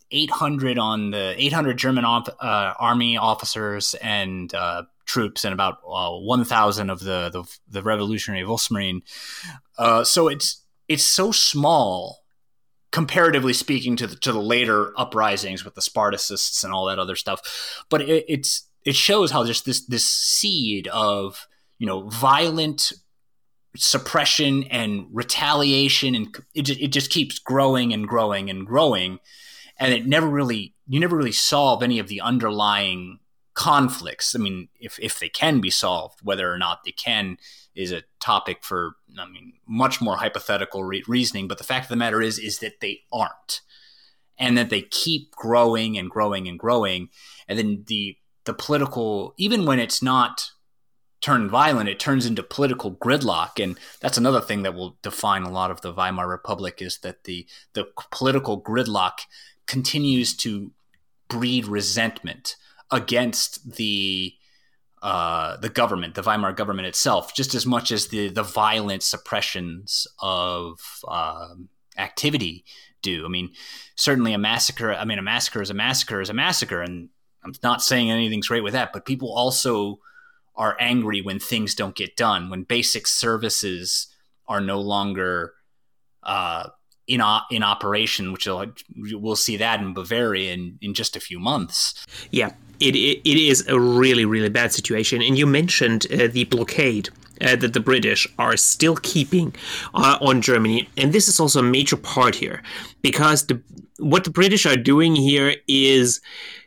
eight hundred on the eight hundred German op, uh, army officers and uh, troops, and about uh, one thousand of the, the the Revolutionary Volksmarine. Uh, so it's it's so small, comparatively speaking, to the to the later uprisings with the Spartacists and all that other stuff. But it, it's it shows how just this this seed of, you know, violent suppression and retaliation, and it just, it just keeps growing and growing and growing, and it never really you never really solve any of the underlying conflicts. I mean, if if they can be solved, whether or not they can is a topic for, I mean, much more hypothetical re- reasoning. But the fact of the matter is, is that they aren't, and that they keep growing and growing and growing, and then the the political, even when it's not turned violent, it turns into political gridlock. And that's another thing that will define a lot of the Weimar Republic, is that the the political gridlock continues to breed resentment against the uh, the government, the Weimar government itself, just as much as the the violent suppressions of um, activity do. I mean, certainly a massacre. I mean, a massacre is a massacre is a massacre, and I'm not saying anything's great with that. But people also are angry when things don't get done, when basic services are no longer uh, in o- in operation, which will, we'll see that in Bavaria in, in just a few months. Yeah, it it, it is a really, really bad situation. And you mentioned uh, the blockade uh, that the British are still keeping uh, on Germany. And this is also a major part here, because the, what the British are doing here is,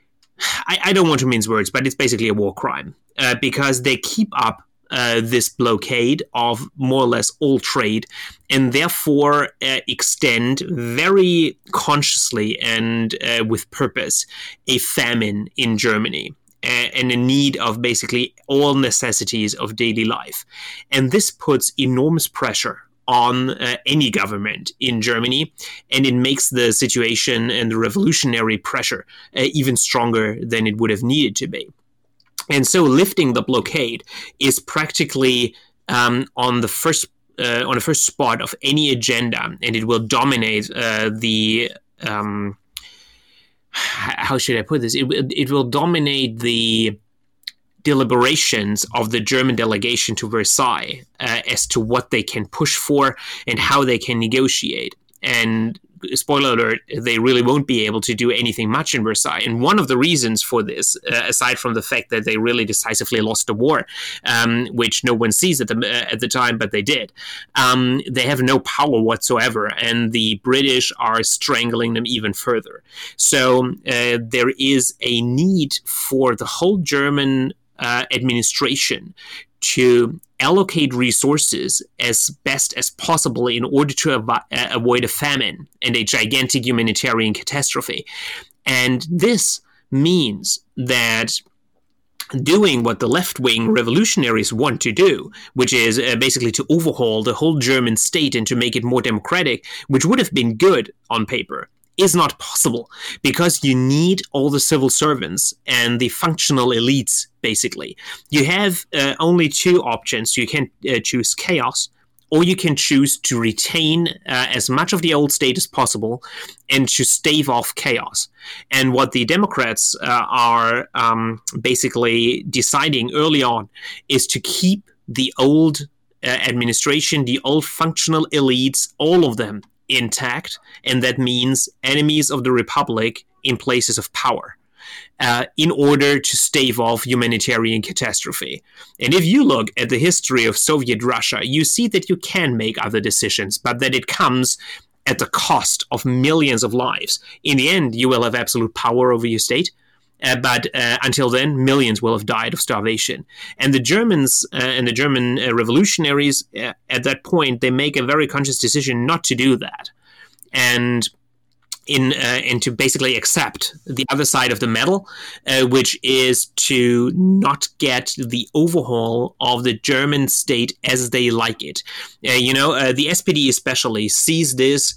I, I don't want to mince words, but it's basically a war crime. Uh, because they keep up uh, this blockade of more or less all trade, and therefore uh, extend very consciously and uh, with purpose a famine in Germany, uh, and a need of basically all necessities of daily life. And this puts enormous pressure on uh, any government in Germany, and it makes the situation and the revolutionary pressure uh, even stronger than it would have needed to be. And so lifting the blockade is practically um, on the first uh, on the first spot of any agenda, and it will dominate uh, the um, how should I put this? It, it will dominate the deliberations of the German delegation to Versailles uh, as to what they can push for and how they can negotiate. And spoiler alert, they really won't be able to do anything much in Versailles. And one of the reasons for this, uh, aside from the fact that they really decisively lost the war, um, which no one sees at the uh, at the time, but they did, um, they have no power whatsoever, and the British are strangling them even further. So uh, there is a need for the whole German uh, administration to allocate resources as best as possible in order to av- uh, avoid a famine and a gigantic humanitarian catastrophe. And this means that doing what the left-wing revolutionaries want to do, which is uh, basically to overhaul the whole German state and to make it more democratic, which would have been good on paper, is not possible, because you need all the civil servants and the functional elites, basically. You have uh, only two options. You can uh, choose chaos, or you can choose to retain uh, as much of the old state as possible and to stave off chaos. And what the Democrats uh, are um, basically deciding early on is to keep the old uh, administration, the old functional elites, all of them, intact, and that means enemies of the Republic in places of power, uh, in order to stave off humanitarian catastrophe. And if you look at the history of Soviet Russia, you see that you can make other decisions, but that it comes at the cost of millions of lives. In the end, you will have absolute power over your state, Uh, but uh, until then, millions will have died of starvation. And the Germans uh, and the German uh, revolutionaries, uh, at that point, they make a very conscious decision not to do that, and in uh, and to basically accept the other side of the medal, uh, which is to not get the overhaul of the German state as they like it. Uh, you know, uh, the S P D especially sees this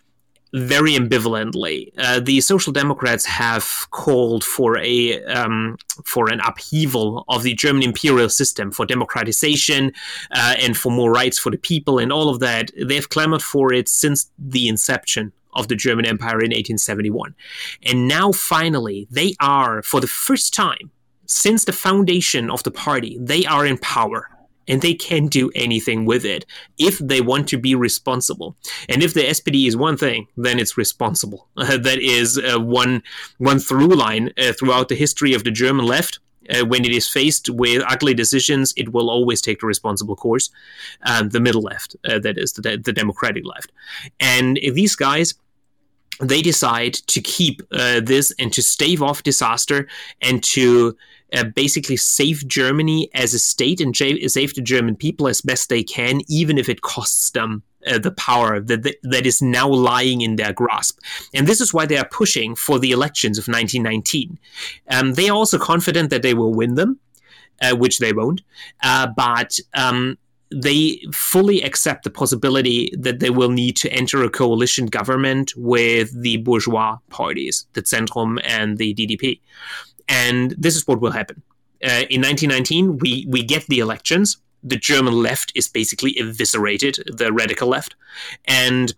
very ambivalently. Uh, the Social Democrats have called for a um, for an upheaval of the German imperial system, for democratization uh, and for more rights for the people and all of that. They've clamored for it since the inception of the German Empire in eighteen seventy-one. And now finally, they are, for the first time since the foundation of the party, they are in power. And they can't do anything with it if they want to be responsible. And if the S P D is one thing, then it's responsible. Uh, that is uh, one one through line uh, throughout the history of the German left. Uh, when it is faced with ugly decisions, it will always take the responsible course. Um, the middle left, uh, that is the, the democratic left. And these guys, they decide to keep uh, this and to stave off disaster and to uh, basically save Germany as a state and j- save the German people as best they can, even if it costs them uh, the power that, that that is now lying in their grasp. And this is why they are pushing for the elections of nineteen nineteen. Um, they are also confident that they will win them, uh, which they won't. Uh, but um, they fully accept the possibility that they will need to enter a coalition government with the bourgeois parties, the Zentrum and the D D P. And this is what will happen. Uh, in nineteen nineteen, we, we get the elections. The German left is basically eviscerated, the radical left. And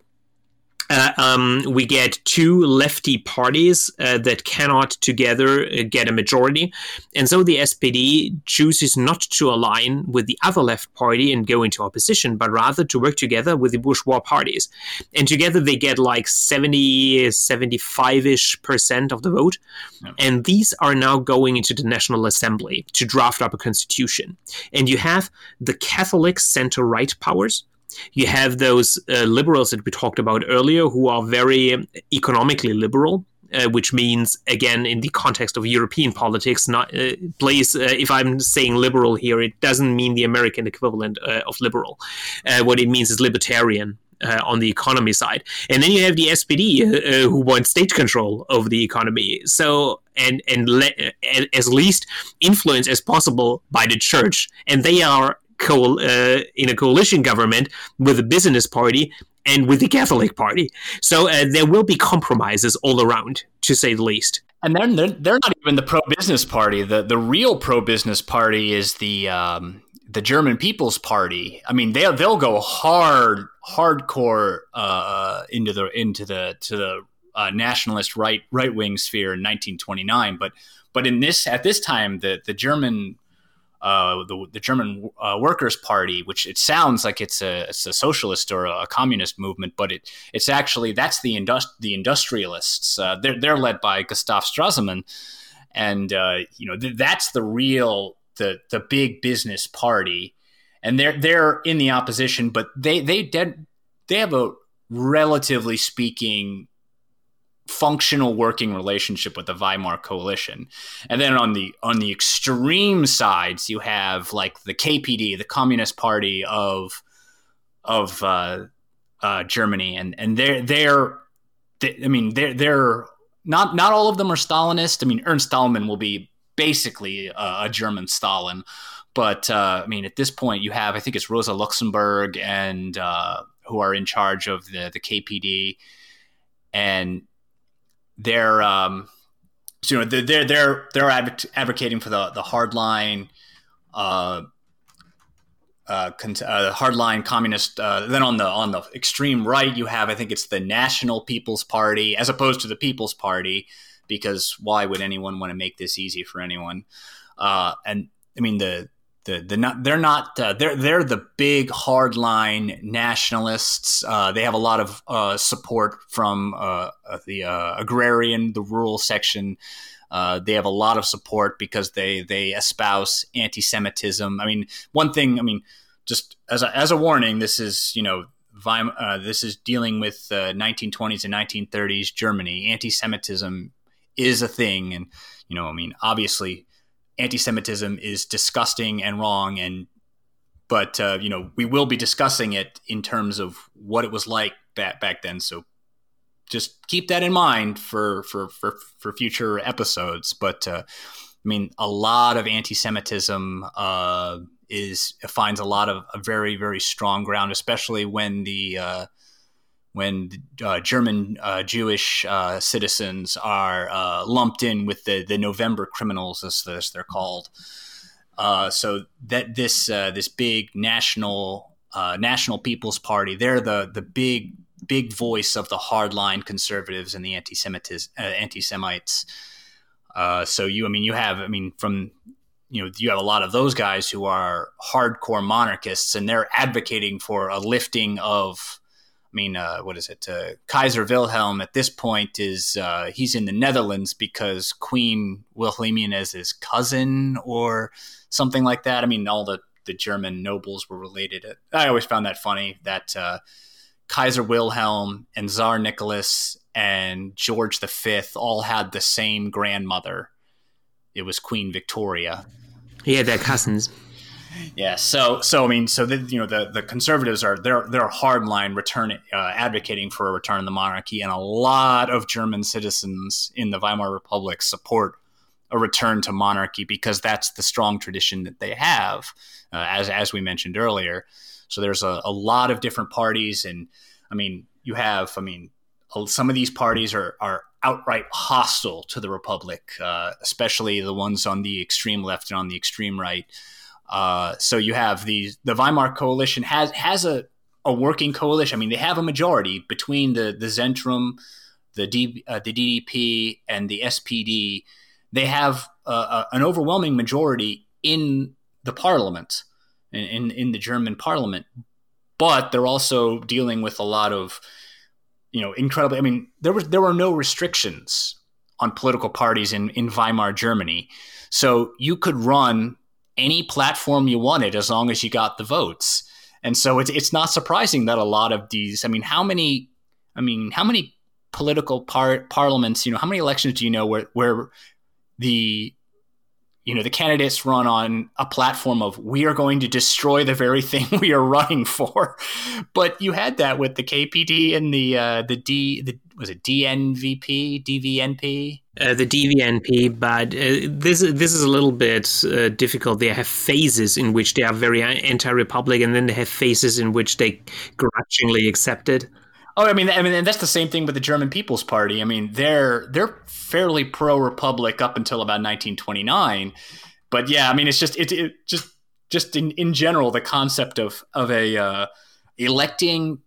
Uh, um, we get two lefty parties uh, that cannot together uh, get a majority. And so the S P D chooses not to align with the other left party and go into opposition, but rather to work together with the bourgeois parties. And together they get like seventy, seventy-five-ish percent of the vote. Yeah. And these are now going into the National Assembly to draft up a constitution. And you have the Catholic center-right powers. You have those uh, liberals that we talked about earlier who are very economically liberal, uh, which means, again, in the context of European politics, not uh, plays, uh, if I'm saying liberal here, it doesn't mean the American equivalent uh, of liberal. Uh, what it means is libertarian. Uh, on the economy side. And then you have the S P D uh, uh, who want state control over the economy. So, and, and le- as least influence as possible by the church. And they are co- uh, in a coalition government with the business party and with the Catholic party. So uh, there will be compromises all around, to say the least. And they're, they're, they're not even the pro-business party. The, the real pro-business party is the... Um the German People's Party. I mean, they'll they'll go hard, hardcore uh, into the into the to the uh, nationalist right right wing sphere in nineteen twenty-nine. But but in this at this time, the the German uh, the the German uh, Workers' Party, which it sounds like it's a it's a socialist or a communist movement, but it it's actually that's the industri- the industrialists. Uh, they're they're led by Gustav Stresemann, and uh, you know th- that's the real. The, the big business party, and they're they're in the opposition, but they they did, they have a relatively speaking functional working relationship with the Weimar Coalition. And then on the on the extreme sides, you have like the K P D, the Communist Party of of uh, uh, Germany, and and they're they're they, I mean they're they're not not all of them are Stalinist. I mean Ernst Thälmann will be basically uh, a German Stalin. But, uh, I mean, at this point, you have, I think it's Rosa Luxemburg and uh, who are in charge of the, the K P D. And they're, um, so, you know, they're, they're, they're adv- advocating for the, the hardline, uh, uh, con- uh, hardline communist. Uh, then on the, on the extreme right, you have, I think it's the National People's Party, as opposed to the People's Party, because why would anyone want to make this easy for anyone? Uh, and I mean, the the the not they're not uh, they're they're the big hardline nationalists. Uh, they have a lot of uh, support from uh, the uh, agrarian, the rural section. Uh, they have a lot of support because they they espouse anti-Semitism. I mean, one thing. I mean, just as a, as a warning, this is you know. Weim, uh, this is dealing with uh, nineteen twenties and nineteen thirties Germany. Anti-Semitism is a thing. And, you know, I mean, obviously anti-Semitism is disgusting and wrong. And, but, uh, you know, we will be discussing it in terms of what it was like back, back then. So just keep that in mind for, for, for, for future episodes. But, uh, I mean, a lot of anti-Semitism, uh, is finds a lot of a very, very strong ground, especially when the, uh, when uh, German uh, Jewish uh, citizens are uh, lumped in with the, the November criminals, as, as they're called. Uh, so that this uh, this big national uh, National People's Party, they're the the big big voice of the hardline conservatives and the anti-Semitis, uh, anti-Semites. Uh, so you, I mean, you have, I mean, from, you know, you have a lot of those guys who are hardcore monarchists, and they're advocating for a lifting of, I mean, uh, what is it? Uh, Kaiser Wilhelm at this point is, uh, he's in the Netherlands because Queen Wilhelmina is his cousin or something like that. I mean, all the, the German nobles were related. I always found that funny that uh, Kaiser Wilhelm and Tsar Nicholas and George the Fifth all had the same grandmother. It was Queen Victoria. Yeah, they're cousins. Yeah, so so I mean, so the, you know the, the conservatives are they're they're hardline return uh, advocating for a return of the monarchy, and a lot of German citizens in the Weimar Republic support a return to monarchy because that's the strong tradition that they have, uh, as as we mentioned earlier. So there's a, a lot of different parties, and I mean, you have I mean, some of these parties are are outright hostile to the Republic, uh, especially the ones on the extreme left and on the extreme right. Uh, so you have these, the Weimar coalition has, has a, a working coalition. I mean, they have a majority between the, the Zentrum, the D, uh, the D D P and the S P D. They have uh, an overwhelming majority in the parliament, in, in, in the German parliament, but they're also dealing with a lot of, you know, incredibly, I mean, there was, there were no restrictions on political parties in, in Weimar Germany. So you could run any platform you wanted as long as you got the votes. And so it's it's not surprising that a lot of these, I mean, how many, I mean, how many political par- parliaments, you know, how many elections do you know where, where the, you know, the candidates run on a platform of, we are going to destroy the very thing we are running for. But you had that with the K P D and the, uh, the D, the, was it D N V P, D V N P? Uh, the D V N P, but uh, this this is a little bit uh, difficult. They have phases in which they are very anti-republic, and then they have phases in which they grudgingly accept it. Oh, I mean, I mean, and that's the same thing with the German People's Party. I mean, they're they're fairly pro-republic up until about nineteen twenty-nine, but yeah, I mean, it's just it, it just just in, in general the concept of of a uh, electing.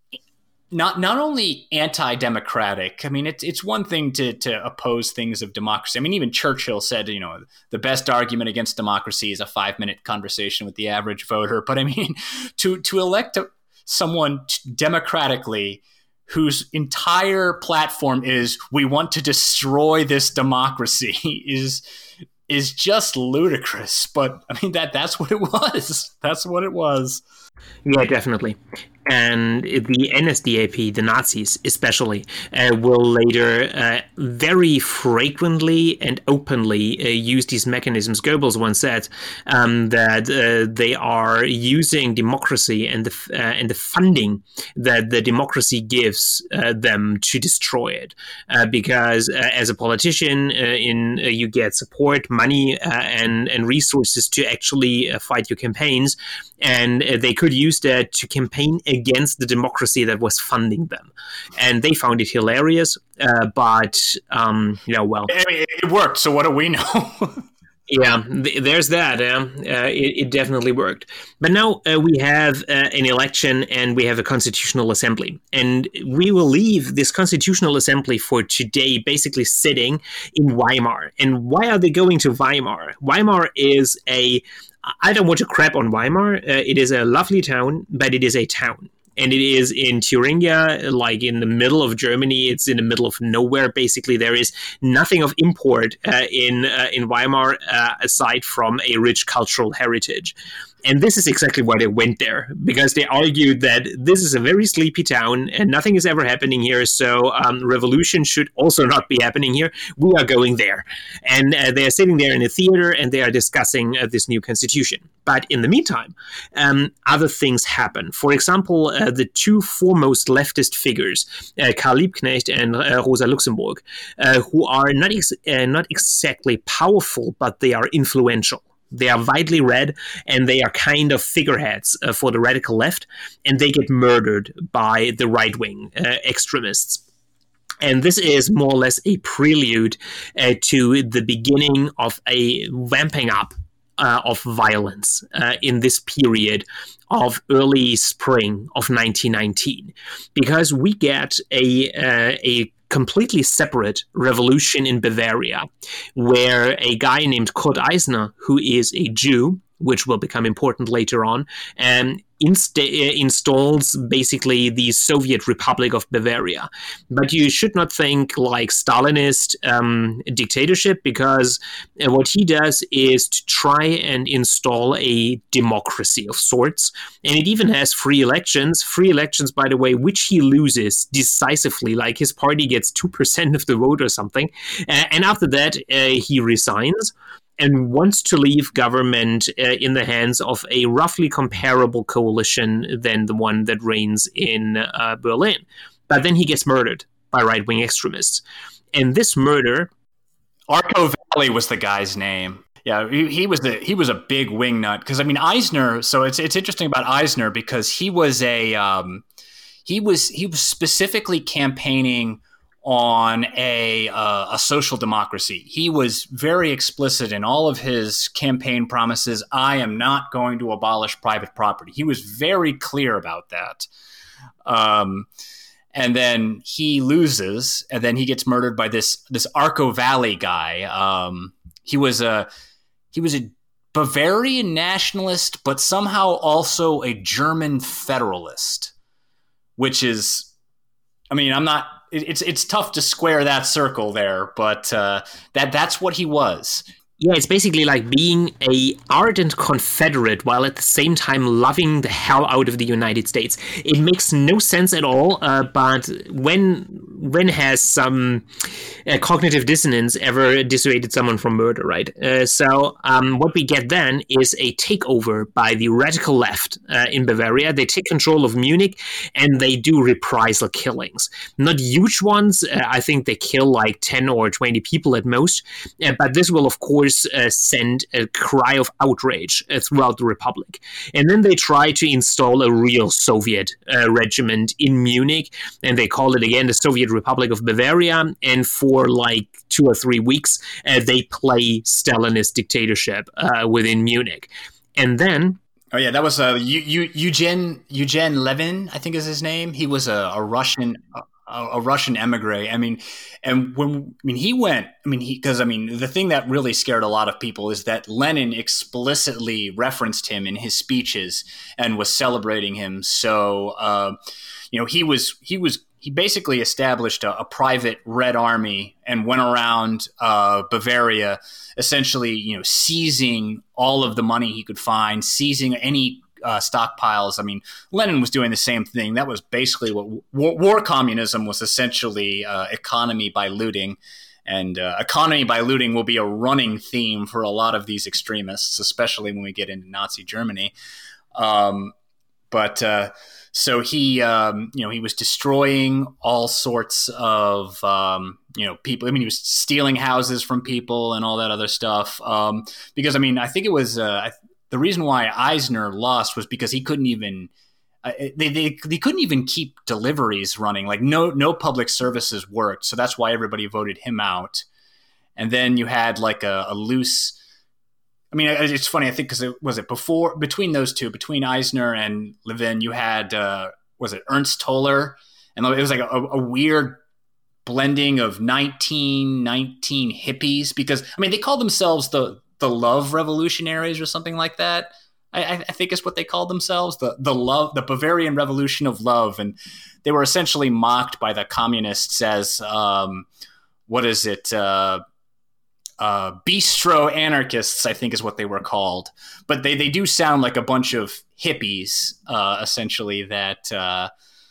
Not not only anti-democratic. I mean, it's it's one thing to to oppose things of democracy. I mean, even Churchill said, you know, the best argument against democracy is a five-minute conversation with the average voter. But I mean, to to elect a, someone democratically whose entire platform is we want to destroy this democracy is is just ludicrous. But I mean, that that's what it was. That's what it was. Yeah, definitely. And the N S D A P, the Nazis especially, uh, will later uh, very frequently and openly uh, use these mechanisms. Goebbels once said um, that uh, they are using democracy and the uh, and the funding that the democracy gives uh, them to destroy it. Uh, because uh, as a politician, uh, in uh, you get support, money, uh, and and resources to actually uh, fight your campaigns, and uh, they could use that to campaign against the democracy that was funding them. And they found it hilarious, uh, but, um, you know, well. I mean, it worked, so what do we know? Yeah, th- there's that. Uh, uh, it, it definitely worked. But now uh, we have uh, an election and we have a constitutional assembly. And we will leave this constitutional assembly for today basically sitting in Weimar. And why are they going to Weimar? Weimar is a... I don't want to crap on Weimar. Uh, it is a lovely town, but it is a town. And it is in Thuringia, like in the middle of Germany. It's in the middle of nowhere. Basically, there is nothing of import uh, in uh, in Weimar uh, aside from a rich cultural heritage. And this is exactly why they went there, because they argued that this is a very sleepy town and nothing is ever happening here. So um, revolution should also not be happening here. We are going there. And uh, they are sitting there in a theater and they are discussing uh, this new constitution. But in the meantime, um, other things happen. For example, uh, the two foremost leftist figures, uh, Karl Liebknecht and uh, Rosa Luxemburg, uh, who are not, ex- uh, not exactly powerful, but they are influential. They are widely read, and they are kind of figureheads uh, for the radical left, and they get murdered by the right-wing uh, extremists. And this is more or less a prelude uh, to the beginning of a vamping up uh, of violence uh, in this period of early spring of nineteen nineteen, because we get a uh, a completely separate revolution in Bavaria, where a guy named Kurt Eisner, who is a Jew, which will become important later on, and insta- installs basically the Soviet Republic of Bavaria. But you should not think like Stalinist um, dictatorship, because uh, what he does is to try and install a democracy of sorts. And it even has free elections, free elections, by the way, which he loses decisively, like his party gets two percent of the vote or something. Uh, and after that, uh, he resigns and wants to leave government uh, in the hands of a roughly comparable coalition than the one that reigns in uh, Berlin. But then he gets murdered by right-wing extremists. And this murder... Arco Valley was the guy's name. Yeah, he, he was a he was a big wingnut. Because I mean, Eisner. So it's it's interesting about Eisner because he was a um, he was he was specifically campaigning on a uh, a social democracy. He was very explicit in all of his campaign promises. I am not going to abolish private property. He was very clear about that. Um, and then he loses, and then he gets murdered by this this Arco Valley guy. Um, he was a he was a Bavarian nationalist, but somehow also a German federalist, which is, I mean, I'm not. It's it's tough to square that circle there, but uh, that that's what he was. Yeah, it's basically like being a ardent Confederate while at the same time loving the hell out of the United States. It makes no sense at all, uh, but when when has some uh, cognitive dissonance ever dissuaded someone from murder, right? Uh, so um, what we get then is a takeover by the radical left uh, in Bavaria. They take control of Munich, and they do reprisal killings. Not huge ones. Uh, I think they kill like ten or twenty people at most, uh, but this will, of course, Uh, send a cry of outrage uh, throughout the Republic. And then they try to install a real Soviet uh, regiment in Munich, and they call it again the Soviet Republic of Bavaria. And for like two or three weeks, uh, they play Stalinist dictatorship uh, within Munich. And then... Oh, yeah, that was uh, Eugen, Eugen Levin, I think is his name. He was a, a Russian... Uh- a Russian emigre. I mean, and when, I mean, he went, I mean, he, cause I mean, the thing that really scared a lot of people is that Lenin explicitly referenced him in his speeches and was celebrating him. So, uh, you know, he was, he was, he basically established a, a private Red Army and went around uh, Bavaria, essentially, you know, seizing all of the money he could find, seizing any Uh, stockpiles. I mean, Lenin was doing the same thing. That was basically what war, war communism was, essentially uh, economy by looting. And uh, economy by looting will be a running theme for a lot of these extremists, especially when we get into Nazi Germany. Um, but uh, so he, um, you know, he was destroying all sorts of, um, you know, people. I mean, he was stealing houses from people and all that other stuff. Um, because, I mean, I think it was, uh, I the reason why Eisner lost was because he couldn't even uh, they, they they couldn't even keep deliveries running. Like no no public services worked, so that's why everybody voted him out. And then you had like a, a loose. I mean, it's funny. I think because it was it before between those two, between Eisner and Levin, you had uh, was it Ernst Toller, and it was like a, a weird blending of nineteen nineteen hippies. Because I mean, they called themselves the the Love Revolutionaries or something like that. I, I think is what they called themselves, the the love, the Bavarian Revolution of Love, and they were essentially mocked by the communists as um, what is it, uh, uh, bistro anarchists, I think is what they were called. But they they do sound like a bunch of hippies, uh, essentially that uh,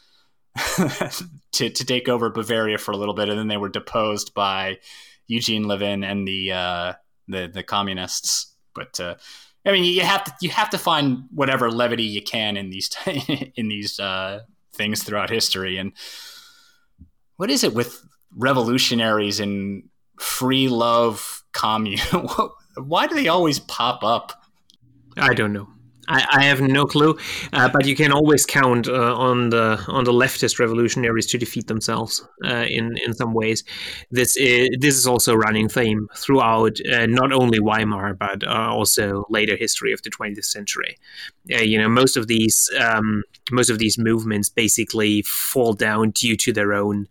to to take over Bavaria for a little bit, and then they were deposed by Eugene Levin and the uh, the the communists. But uh, I mean, you have to you have to find whatever levity you can in these in these uh, things throughout history. And what is it with revolutionaries and free love commune? Why do they always pop up? I don't know. I, I have no clue, uh, but you can always count uh, on the on the leftist revolutionaries to defeat themselves uh, in in some ways. This is this is also a running theme throughout uh, not only Weimar but uh, also later history of the twentieth century. Uh, you know, most of these um, most of these movements basically fall down due to their own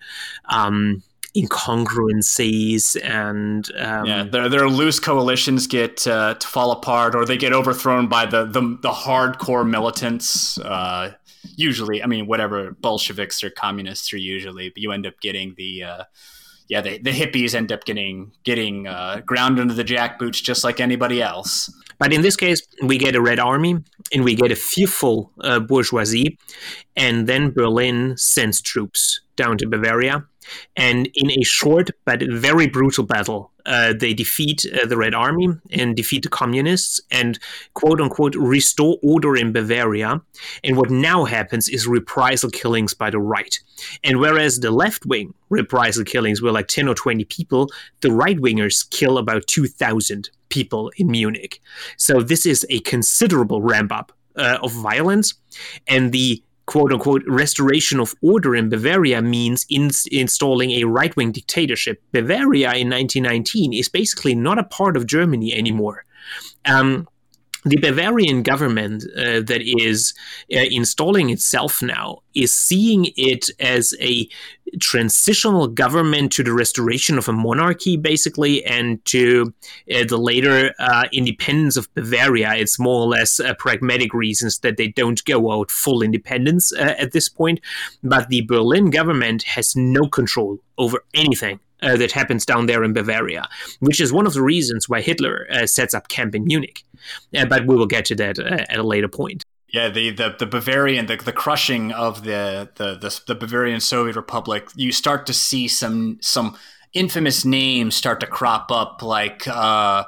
Um, incongruencies and um, yeah, their their loose coalitions get uh, to fall apart, or they get overthrown by the the, the hardcore militants. Uh, usually, I mean, whatever Bolsheviks or communists are usually, but you end up getting the uh, yeah the, the hippies end up getting getting uh, ground under the jackboots just like anybody else. But in this case, we get a Red Army and we get a fearful uh, bourgeoisie, and then Berlin sends troops down to Bavaria. And in a short but very brutal battle, uh, they defeat uh, the Red Army and defeat the communists and, quote unquote, restore order in Bavaria. And what now happens is reprisal killings by the right. And whereas the left-wing reprisal killings were like ten or twenty people, the right-wingers kill about two thousand people in Munich. So this is a considerable ramp-up uh, of violence. And the quote-unquote restoration of order in Bavaria means in- installing a right-wing dictatorship. Bavaria in nineteen nineteen is basically not a part of Germany anymore. Um, the Bavarian government uh, that is uh, installing itself now is seeing it as a transitional government to the restoration of a monarchy, basically, and to uh, the later uh, independence of Bavaria. It's more or less uh, pragmatic reasons that they don't go out full independence uh, at this point. But the Berlin government has no control over anything Uh, that happens down there in Bavaria, which is one of the reasons why Hitler uh, sets up camp in Munich. Uh, but we will get to that uh, at a later point. Yeah, the the, the Bavarian, the, the crushing of the, the the the Bavarian Soviet Republic, you start to see some some infamous names start to crop up, like uh,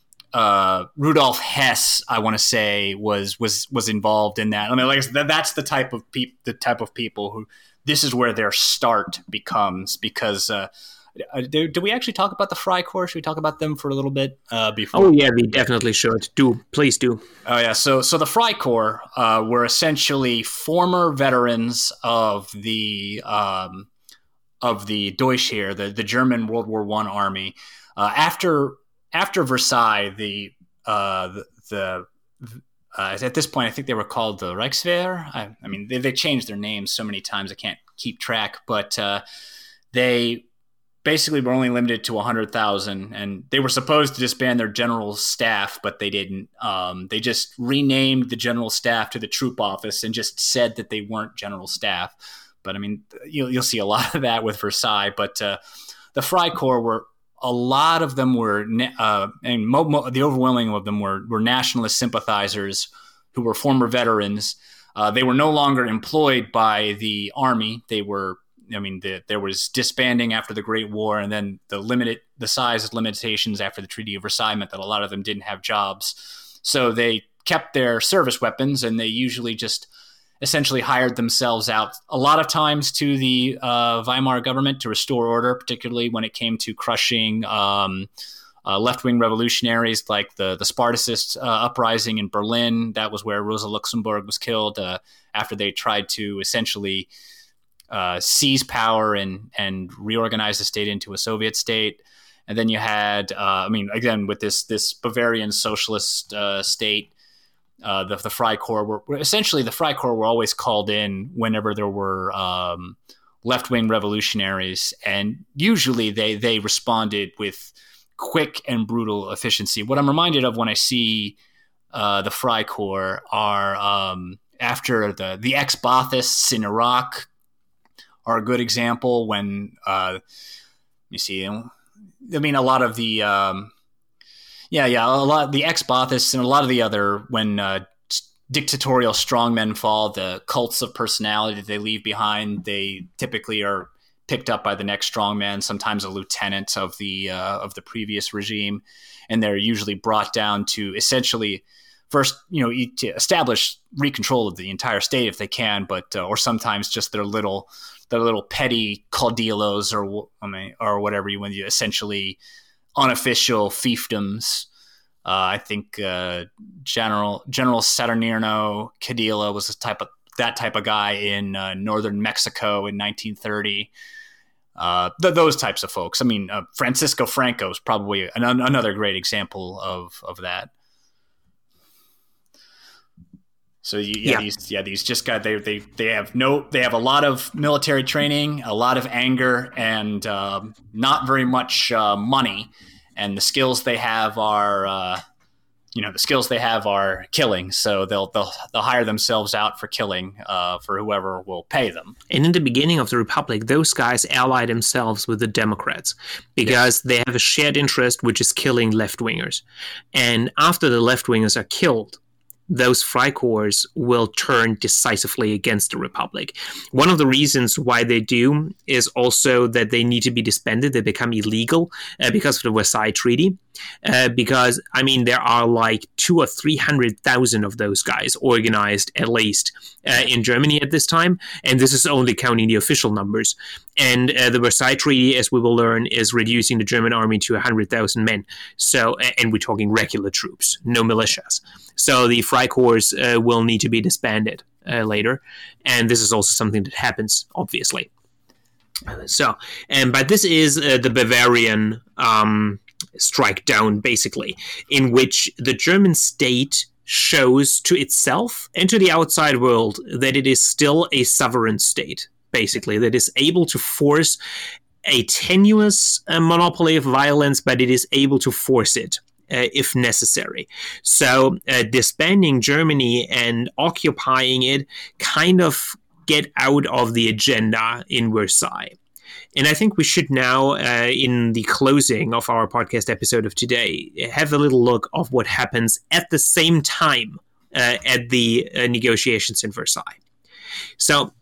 uh, Rudolf Hess, I want to say, was was was involved in that. I mean, like that's the type of peop- the type of people who this is where their start becomes, because uh, Uh, do, do we actually talk about the Freikorps? Should we talk about them for a little bit uh, before? Oh yeah, we definitely should. Do please do. Oh yeah. So so the Freikorps uh, were essentially former veterans of the um, of the Deutschheer, the the German World War One army. Uh, after after Versailles, the uh, the, the uh, at this point I think they were called the Reichswehr. I, I mean they they changed their names so many times I can't keep track, but uh, they. Basically were only limited to one hundred thousand, and they were supposed to disband their general staff, but they didn't. Um, they just renamed the general staff to the troop office and just said that they weren't general staff. But I mean, you'll, you'll see a lot of that with Versailles. But uh, the Freikorps were, a lot of them were, uh, and mo- mo- the overwhelming of them were, were nationalist sympathizers who were former veterans. Uh, they were no longer employed by the army. They were I mean, the, there was disbanding after the Great War, and then the limited the size limitations after the Treaty of Versailles meant that a lot of them didn't have jobs. So they kept their service weapons, and they usually just essentially hired themselves out a lot of times to the uh, Weimar government to restore order, particularly when it came to crushing um, uh, left-wing revolutionaries like the, the Spartacist uh, uprising in Berlin. That was where Rosa Luxemburg was killed uh, after they tried to essentially Uh, seize power and and reorganize the state into a Soviet state. And then you had, uh, I mean, again, with this this Bavarian socialist uh, state, uh, the, the Freikorps were, were essentially the Freikorps were always called in whenever there were um, left-wing revolutionaries, and usually they they responded with quick and brutal efficiency. What I'm reminded of when I see uh, the Freikorps are um, after the the ex-Baathists in Iraq are a good example. When uh, you see, I mean, a lot of the, um, yeah, yeah, a lot of the ex-Baathists and a lot of the other, when uh, dictatorial strongmen fall, the cults of personality that they leave behind, they typically are picked up by the next strongman, sometimes a lieutenant of the uh, of the previous regime, and they're usually brought down to essentially first, you know, to establish recontrol of the entire state if they can, but uh, or sometimes just their little. Their little petty caudillos, or I mean, or whatever you want, you essentially unofficial fiefdoms. Uh, I think uh, General General Saturnino Cadilla was the type of that type of guy in uh, northern Mexico in nineteen thirty. Uh, th- those types of folks. I mean, uh, Francisco Franco is probably an- another great example of of that. So you, yeah, yeah, these yeah these just got they they they have no they have a lot of military training, a lot of anger, and um, not very much uh, money. And the skills they have are, uh, you know, the skills they have are killing. So they'll they'll they'll hire themselves out for killing uh, for whoever will pay them. And in the beginning of the Republic, those guys ally themselves with the Democrats because yes. they have a shared interest, which is killing left-wingers. And after the left-wingers are killed, those Freikorps will turn decisively against the Republic. One of the reasons why they do is also that they need to be disbanded. They become illegal uh, because of the Versailles Treaty. Uh, because, I mean, there are like two or three hundred thousand of those guys organized, at least, uh, in Germany at this time. And this is only counting the official numbers. And uh, the Versailles Treaty, as we will learn, is reducing the German army to one hundred thousand men. So, and we're talking regular troops, no militias. So the Freikorps uh, will need to be disbanded uh, later. And this is also something that happens, obviously. So, and but this is uh, the Bavarian um, strike down, basically, in which the German state shows to itself and to the outside world that it is still a sovereign state, basically, that is able to force a tenuous uh, monopoly of violence, but it is able to force it. Uh, if necessary. So uh, disbanding Germany and occupying it kind of get out of the agenda in Versailles. And I think we should now, uh, in the closing of our podcast episode of today, have a little look of what happens at the same time uh, at the uh, negotiations in Versailles. So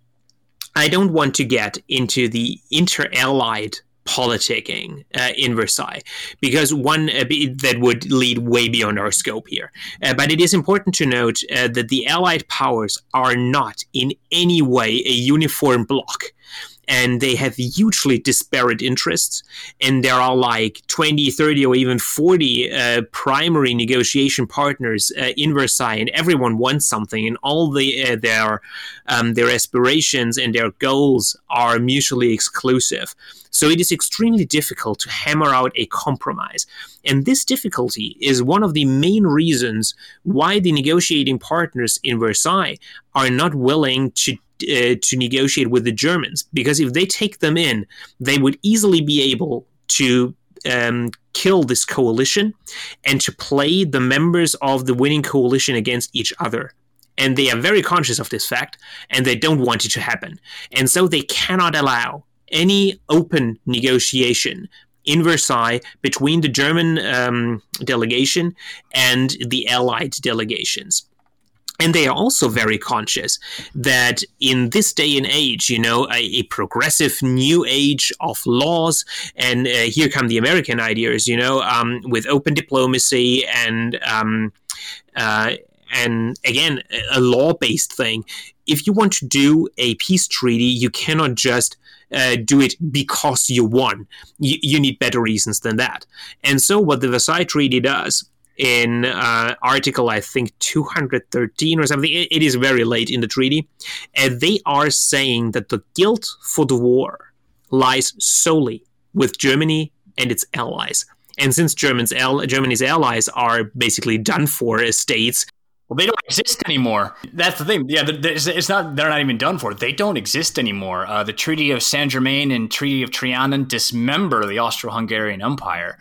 I don't want to get into the inter-allied politicking uh, in Versailles, because one uh, be, that would lead way beyond our scope here. Uh, but it is important to note uh, that the Allied powers are not in any way a uniform bloc. And they have hugely disparate interests. And there are like twenty, thirty, or even forty uh, primary negotiation partners uh, in Versailles, and everyone wants something. And all the uh, their um, their aspirations and their goals are mutually exclusive. So it is extremely difficult to hammer out a compromise. And this difficulty is one of the main reasons why the negotiating partners in Versailles are not willing to Uh, to negotiate with the Germans, because if they take them in, they would easily be able to um, kill this coalition and to play the members of the winning coalition against each other. And they are very conscious of this fact, and they don't want it to happen. And so they cannot allow any open negotiation in Versailles between the German um, delegation and the Allied delegations. And they are also very conscious that in this day and age, you know, a, a progressive new age of laws, and uh, here come the American ideas, you know, um, with open diplomacy and, um, uh, and again, a law-based thing. If you want to do a peace treaty, you cannot just Uh, do it because you won. You, you need better reasons than that. And so what the Versailles Treaty does in uh, Article, I think, two hundred thirteen or something, it, it is very late in the treaty, and they are saying that the guilt for the war lies solely with Germany and its allies. And since Germany's, al- Germany's allies are basically done for as states, well, they don't exist anymore. That's the thing. Yeah, it's not. They're not even done for. They don't exist anymore. Uh, the Treaty of Saint-Germain and Treaty of Trianon dismember the Austro-Hungarian Empire.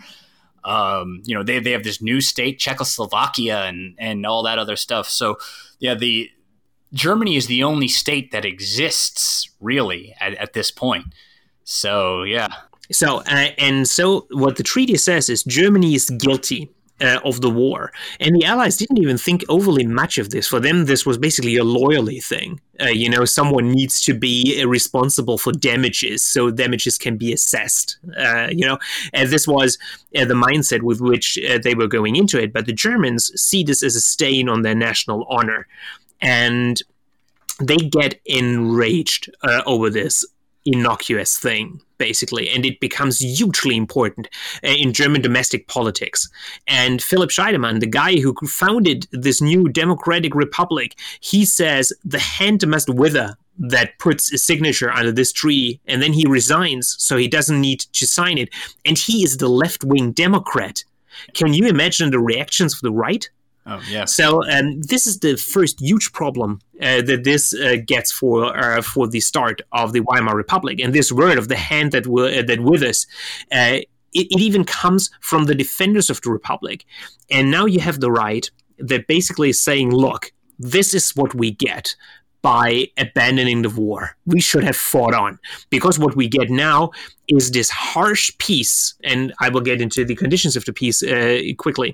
Um, you know, they they have this new state, Czechoslovakia, and and all that other stuff. So, yeah, the Germany is the only state that exists really at, at this point. So, yeah. So, uh, and so what the treaty says is Germany is guilty Uh, of the war. And the Allies didn't even think overly much of this. For them, this was basically a loyalty thing. Uh, you know, someone needs to be uh, responsible for damages, so damages can be assessed. Uh, you know, and this was uh, the mindset with which uh, they were going into it. But the Germans see this as a stain on their national honor. And they get enraged uh, over this innocuous thing, basically, and it becomes hugely important uh, in German domestic politics. And Philipp Scheidemann, the guy who founded this new democratic republic, he says the hand must wither that puts a signature under this treaty, and then he resigns, so he doesn't need to sign it. And he is the left-wing Democrat. Can you imagine the reactions of the right? Oh, yes. So um, this is the first huge problem uh, that this uh, gets for uh, for the start of the Weimar Republic. And this word of the hand that w- uh, that withers, uh, it, it even comes from the defenders of the Republic. And now you have the right that basically is saying, look, this is what we get by abandoning the war. We should have fought on, because what we get now is this harsh peace. And I will get into the conditions of the peace uh, quickly.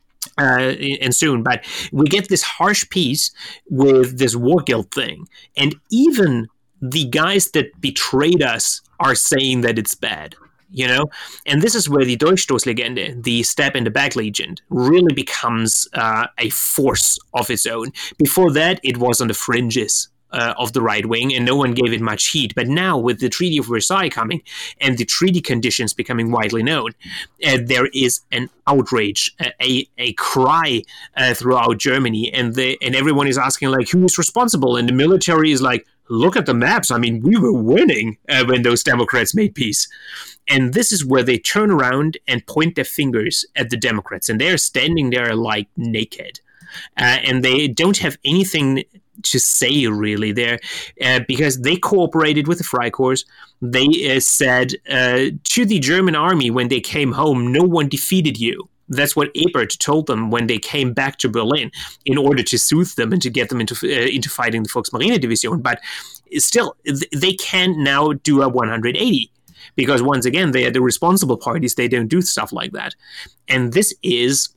Uh, and soon, but we get this harsh peace with this war guilt thing, and even the guys that betrayed us are saying that it's bad, you know. And this is where the Durchstoßlegende, the stab in the back legend, really becomes uh, a force of its own. Before that, it was on the fringes Uh, of the right wing, and no one gave it much heed. But now, with the Treaty of Versailles coming and the treaty conditions becoming widely known, uh, there is an outrage, a a, a cry uh, throughout Germany, and the and everyone is asking, like, who is responsible? And the military is like, look at the maps. I mean, we were winning uh, when those Democrats made peace. And this is where they turn around and point their fingers at the Democrats, and they're standing there like naked, uh, and they don't have anything to say, really, there, uh, because they cooperated with the Freikorps. They uh, said uh, to the German army when they came home, no one defeated you. That's what Ebert told them when they came back to Berlin, in order to soothe them and to get them into uh, into fighting the Volksmarine-Division. But still, th- they can now do a one hundred eighty, because once again, they are the responsible parties. They don't do stuff like that. And this is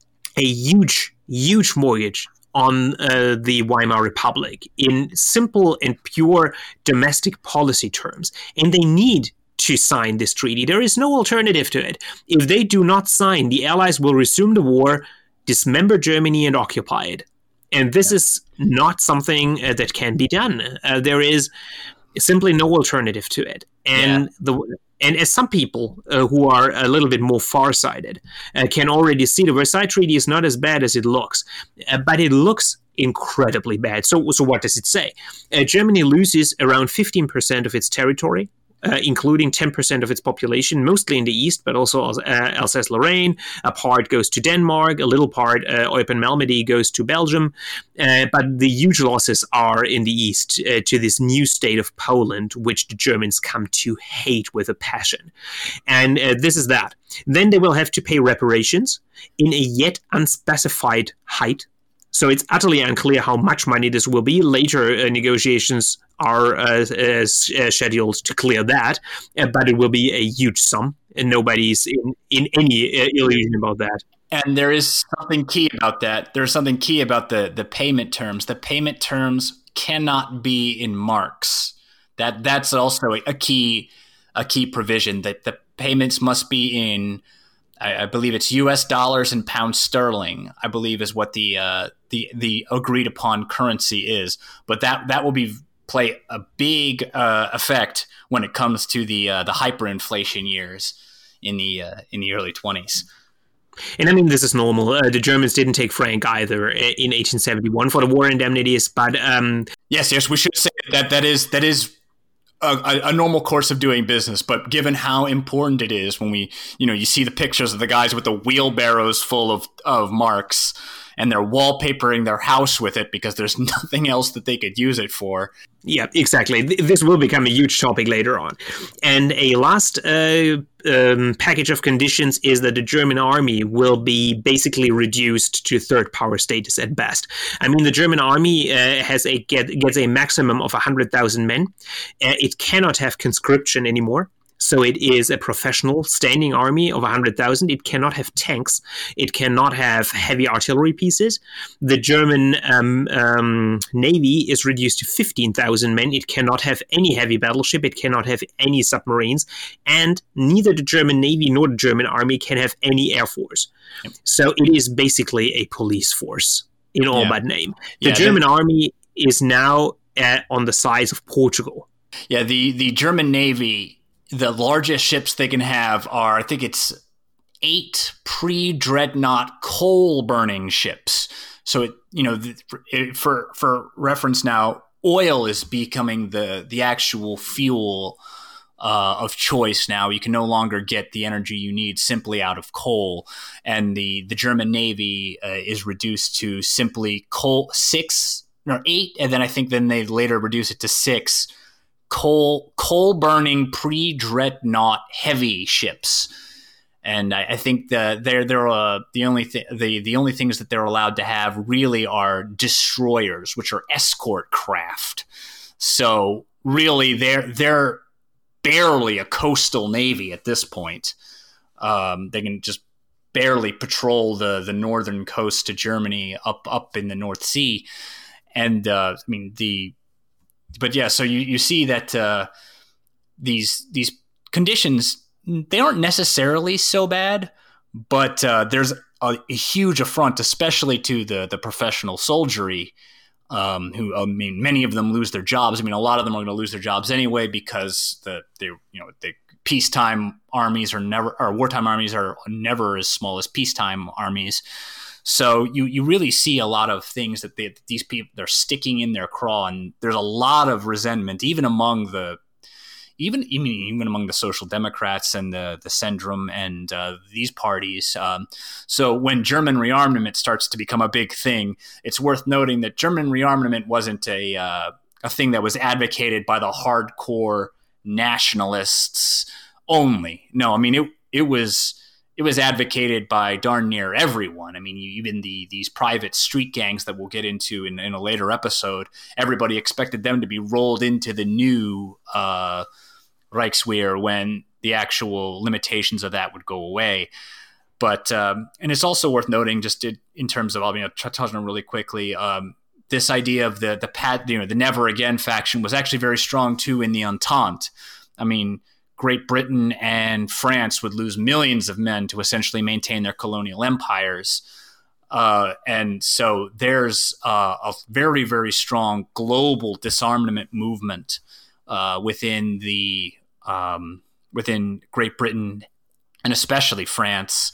a huge, huge mortgage on uh, the Weimar Republic in simple and pure domestic policy terms. And they need to sign this treaty. There is no alternative to it. If they do not sign, the Allies will resume the war, dismember Germany, and occupy it. And this yeah. is not something uh, that can be done. Uh, there is simply no alternative to it. And yeah. the And as some people uh, who are a little bit more far-sighted uh, can already see, the Versailles Treaty is not as bad as it looks, uh, but it looks incredibly bad. So, so what does it say? Uh, Germany loses around fifteen percent of its territory, uh, including ten percent of its population, mostly in the east, but also uh, Alsace-Lorraine. A part goes to Denmark, a little part, uh, Eupen-Malmedy, goes to Belgium. Uh, but the huge losses are in the east uh, to this new state of Poland, which the Germans come to hate with a passion. And uh, this is that. Then they will have to pay reparations in a yet unspecified height. So it's utterly unclear how much money this will be. Later uh, negotiations are uh, uh, scheduled to clear that, uh, but it will be a huge sum, and nobody's in, in any uh, illusion about that. And there is something key about that. There's something key about the, the payment terms. The payment terms cannot be in marks. That that's also a, a key a key provision, that the payments must be in, I, I believe it's U S dollars and pounds sterling, I believe is what the uh, the the agreed upon currency is. But that that will be play a big uh, effect when it comes to the uh, the hyperinflation years in the uh, in the early twenties. And I mean, this is normal. Uh, the Germans didn't take franc either in eighteen seventy-one for the war indemnities, but um, yes, yes, we should say that that is that is a, a normal course of doing business. But given how important it is, when we, you know, you see the pictures of the guys with the wheelbarrows full of of marks, and they're wallpapering their house with it because there's nothing else that they could use it for. Yeah, exactly. This will become a huge topic later on. And a last uh, um, package of conditions is that the German army will be basically reduced to third power status at best. I mean, the German army uh, has a get, gets a maximum of one hundred thousand men. Uh, it cannot have conscription anymore. So it is a professional standing army of one hundred thousand. It cannot have tanks. It cannot have heavy artillery pieces. The German um, um, Navy is reduced to fifteen thousand men. It cannot have any heavy battleship. It cannot have any submarines. And neither the German Navy nor the German Army can have any air force. Yep. So it is basically a police force in all yeah. but name. The yeah, German Army is now uh, on the size of Portugal. Yeah, the, the German Navy... the largest ships they can have are, I think it's eight pre-dreadnought coal-burning ships. So, it, you know, it, for for reference now, oil is becoming the the actual fuel uh, of choice now. You can no longer get the energy you need simply out of coal, and the the German Navy uh, is reduced to simply coal six or eight, and then I think then they later reduce it to six coal coal burning pre-dreadnought heavy ships. And I, I think that they're they're uh, the only th- the the only things that they're allowed to have really are destroyers, which are escort craft. So really, they're they're barely a coastal navy at this point. Um, they can just barely patrol the the northern coast to Germany up up in the North Sea, and uh, I mean the. But yeah, so you you see that uh, these these conditions. They aren't necessarily so bad, but uh, there's a, a huge affront, especially to the the professional soldiery, um, who I mean, many of them lose their jobs. I mean, a lot of them are going to lose their jobs anyway because the they you know the peacetime armies are never or wartime armies are never as small as peacetime armies. So you you really see a lot of things that they, these people they're sticking in their craw, and there's a lot of resentment even among the. Even even even among the Social Democrats and the the Centrum and uh, these parties. Um, so when German rearmament starts to become a big thing, it's worth noting that German rearmament wasn't a uh, a thing that was advocated by the hardcore nationalists only. No, I mean it it was it was advocated by darn near everyone. I mean, you, even the these private street gangs that we'll get into in, in a later episode, everybody expected them to be rolled into the new uh, Reichswehr when the actual limitations of that would go away. But um, and it's also worth noting, just in, in terms of, I'll you know, touch on really quickly, um, this idea of the the pat, you know, the Never Again faction was actually very strong too in the Entente. I mean, Great Britain and France would lose millions of men to essentially maintain their colonial empires. Uh, and so there's uh, a very, very strong global disarmament movement uh, within the um, within Great Britain and especially France.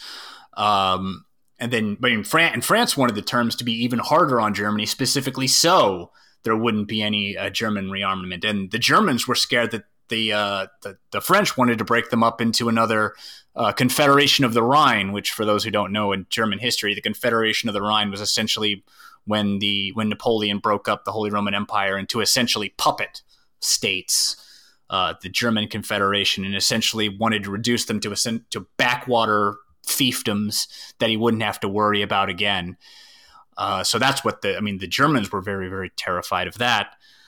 Um, and then but in France, and France wanted the terms to be even harder on Germany, specifically so there wouldn't be any uh, German rearmament. And the Germans were scared that The, uh, the the French wanted to break them up into another uh, Confederation of the Rhine, which, for those who don't know, in German history, the Confederation of the Rhine was essentially when the when Napoleon broke up the Holy Roman Empire into essentially puppet states, uh, the German Confederation, and essentially wanted to reduce them to a, to backwater fiefdoms that he wouldn't have to worry about again. Uh, so that's what the I mean, the Germans were very, very terrified of that.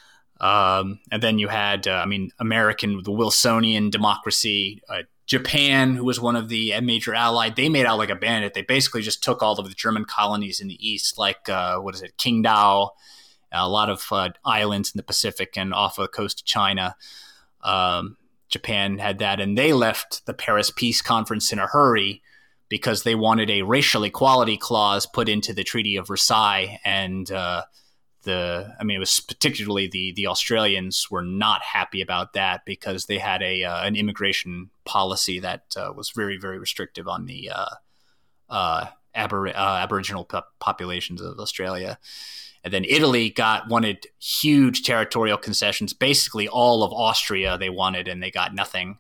Um, and then you had, uh, I mean, American, the Wilsonian democracy, uh, Japan, who was one of the major allied, they made out like a bandit. They basically just took all of the German colonies in the East, like, uh, what is it, Qingdao, a lot of uh, islands in the Pacific and off of the coast of China. Um, Japan had that, and they left the Paris Peace Conference in a hurry because they wanted a racial equality clause put into the Treaty of Versailles, and uh, The, I mean, it was particularly the the Australians were not happy about that because they had a uh, an immigration policy that uh, was very, very restrictive on the uh, uh, abor- uh, Aboriginal po- populations of Australia. And then Italy got wanted huge territorial concessions. Basically, all of Austria they wanted, and they got nothing.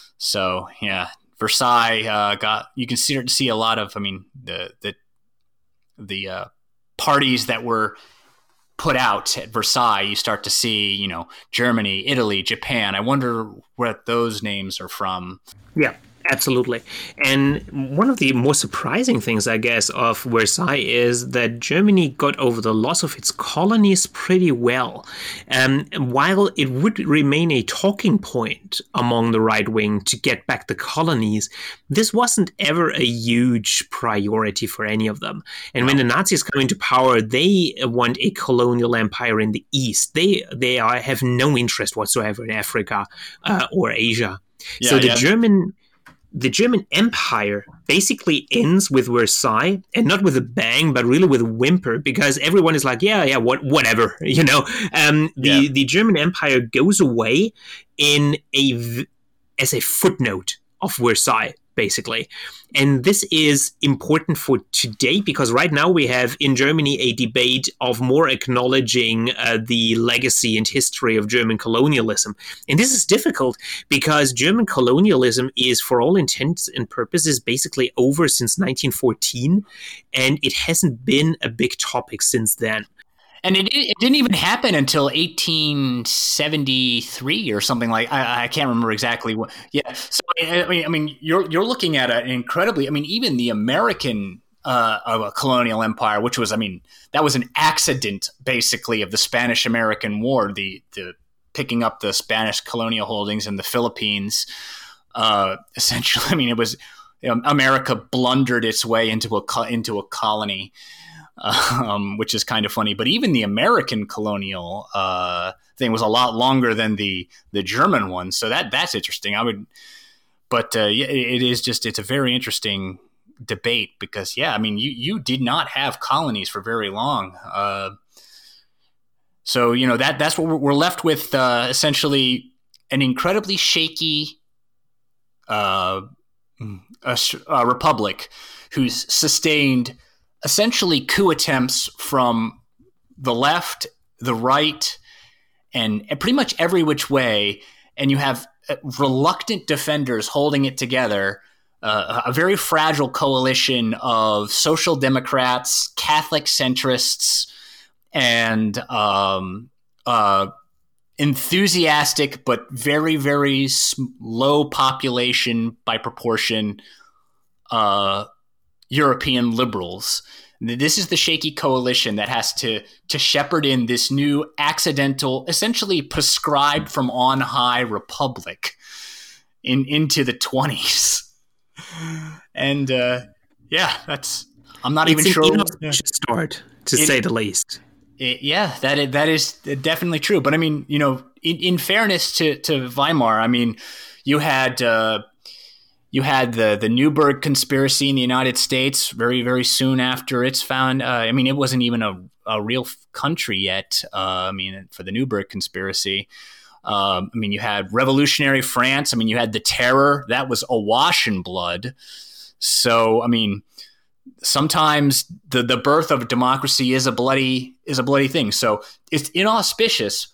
So yeah, Versailles uh, got. You can see see a lot of. I mean, the the the uh, parties that were put out at Versailles, you start to see, you know, Germany, Italy, Japan. I wonder what those names are from. Yeah, absolutely. And one of the more surprising things, I guess, of Versailles is that Germany got over the loss of its colonies pretty well. Um, while it would remain a talking point among the right wing to get back the colonies, this wasn't ever a huge priority for any of them. And when the Nazis come into power, they want a colonial empire in the East. They they are, have no interest whatsoever in Africa uh, or Asia. Yeah, so the yeah. German... The German Empire basically ends with Versailles, and not with a bang, but really with a whimper, because everyone is like, yeah, yeah, what, whatever, you know. Um, the, yeah. the German Empire goes away in a v- as a footnote of Versailles, basically. And this is important for today because right now we have in Germany a debate of more acknowledging uh, the legacy and history of German colonialism. And this is difficult because German colonialism is, for all intents and purposes, basically over since nineteen fourteen, and it hasn't been a big topic since then. And it, it didn't even happen until eighteen seventy-three or something like. I, I can't remember exactly what. Yeah, so I mean, I mean, you're you're looking at an incredibly. I mean, even the American uh, of a colonial empire, which was, I mean, that was an accident basically of the Spanish-American War, the the picking up the Spanish colonial holdings in the Philippines. Uh, essentially, I mean, it was you know, America blundered its way into a into a colony. Um, which is kind of funny, but even the American colonial uh, thing was a lot longer than the the German one, so that that's interesting. I would, but uh, yeah, it is just it's a very interesting debate because yeah, I mean you you did not have colonies for very long, uh, so you know that that's what we're left with uh, essentially an incredibly shaky uh, a, a republic who's sustained essentially coup attempts from the left, the right, and, and pretty much every which way. And you have reluctant defenders holding it together, uh, a very fragile coalition of social democrats, Catholic centrists, and um, uh, enthusiastic but very, very low population by proportion uh European liberals. This is the shaky coalition that has to to shepherd in this new accidental, essentially prescribed from on high republic in into the twenties. And uh, yeah, that's I'm not it's even sure. It's an inauspicious start, to it, say the least. It, yeah, that is, that is definitely true. But I mean, you know, in, in fairness to to Weimar, I mean, you had. Uh, You had the the Nuremberg conspiracy in the United States very, very soon after it's found. Uh, I mean, it wasn't even a, a real country yet. Uh, I mean, for the Nuremberg conspiracy. Um, I mean, you had revolutionary France. I mean, you had the Terror. That was awash in blood. So, I mean, sometimes the, the birth of democracy is a bloody is a bloody thing. So it's inauspicious,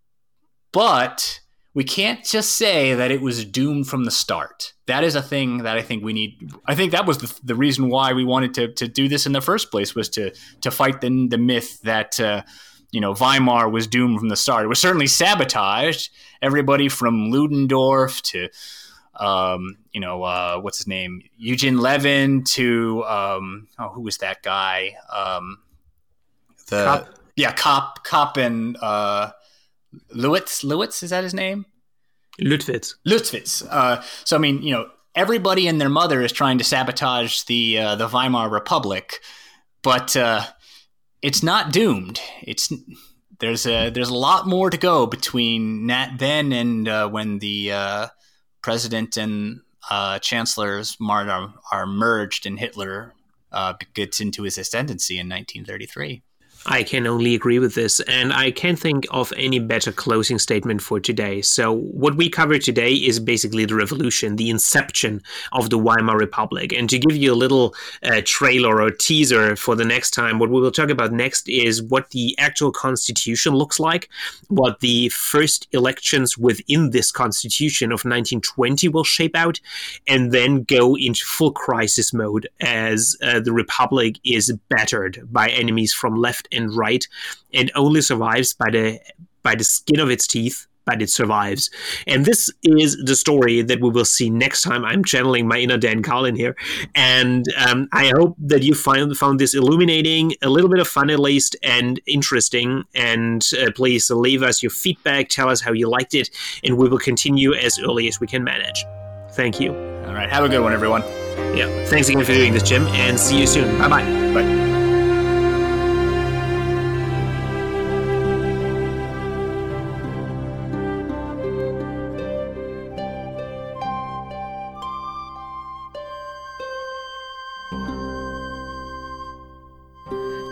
but we can't just say that it was doomed from the start. That is a thing that I think we need. I think that was the, the reason why we wanted to to do this in the first place, was to to fight the the myth that uh, you know Weimar was doomed from the start. It was certainly sabotaged. Everybody from Ludendorff to um, you know uh, what's his name, Eugen Levin, to um, oh who was that guy? Um, the Kopp. yeah Kopp Kopp and. Uh, Lewitz, Lewitz, is that his name? Lüttwitz. Lüttwitz. Uh, so, I mean, you know, everybody and their mother is trying to sabotage the uh, the Weimar Republic, but uh, it's not doomed. It's there's a there's a lot more to go between that then and uh, when the uh, president and uh, chancellor's are, are merged and Hitler uh, gets into his ascendancy in nineteen thirty-three. I can only agree with this, and I can't think of any better closing statement for today. So what we cover today is basically the revolution, the inception of the Weimar Republic. And to give you a little uh, trailer or teaser for the next time, what we will talk about next is what the actual constitution looks like, what the first elections within this constitution of nineteen twenty will shape out, and then go into full crisis mode as uh, the Republic is battered by enemies from left and right, and only survives by the by the skin of its teeth, but it survives. And this is the story that we will see next time. I'm channeling my inner Dan Carlin here, and um, I hope that you find found this illuminating, a little bit of fun at least, and interesting. And uh, please leave us your feedback, tell us how you liked it, and we will continue as early as we can manage. Thank you. All right, have a good one, everyone. Yeah, thanks again for doing this, Jim, and see you soon. Bye-bye. Bye.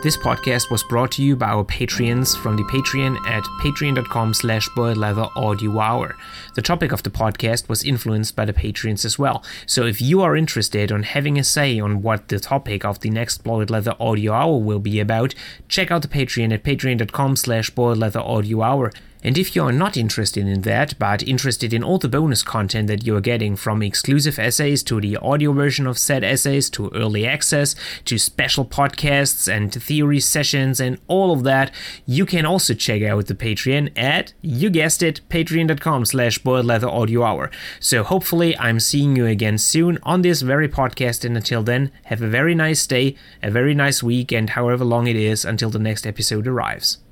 This podcast was brought to you by our Patreons from the Patreon at patreon.com slash boiled leather audio hour. The topic of the podcast was influenced by the Patreons as well. So if you are interested in having a say on what the topic of the next Boiled Leather Audio Hour will be about, check out the Patreon at patreon.com slash boiled leather audio hour. And if you are not interested in that, but interested in all the bonus content that you are getting, from exclusive essays to the audio version of said essays to early access to special podcasts and theory sessions and all of that, you can also check out the Patreon at, you guessed it, patreon.com slash boiled leather audio hour. So hopefully I'm seeing you again soon on this very podcast, and until then, have a very nice day, a very nice week, and however long it is until the next episode arrives.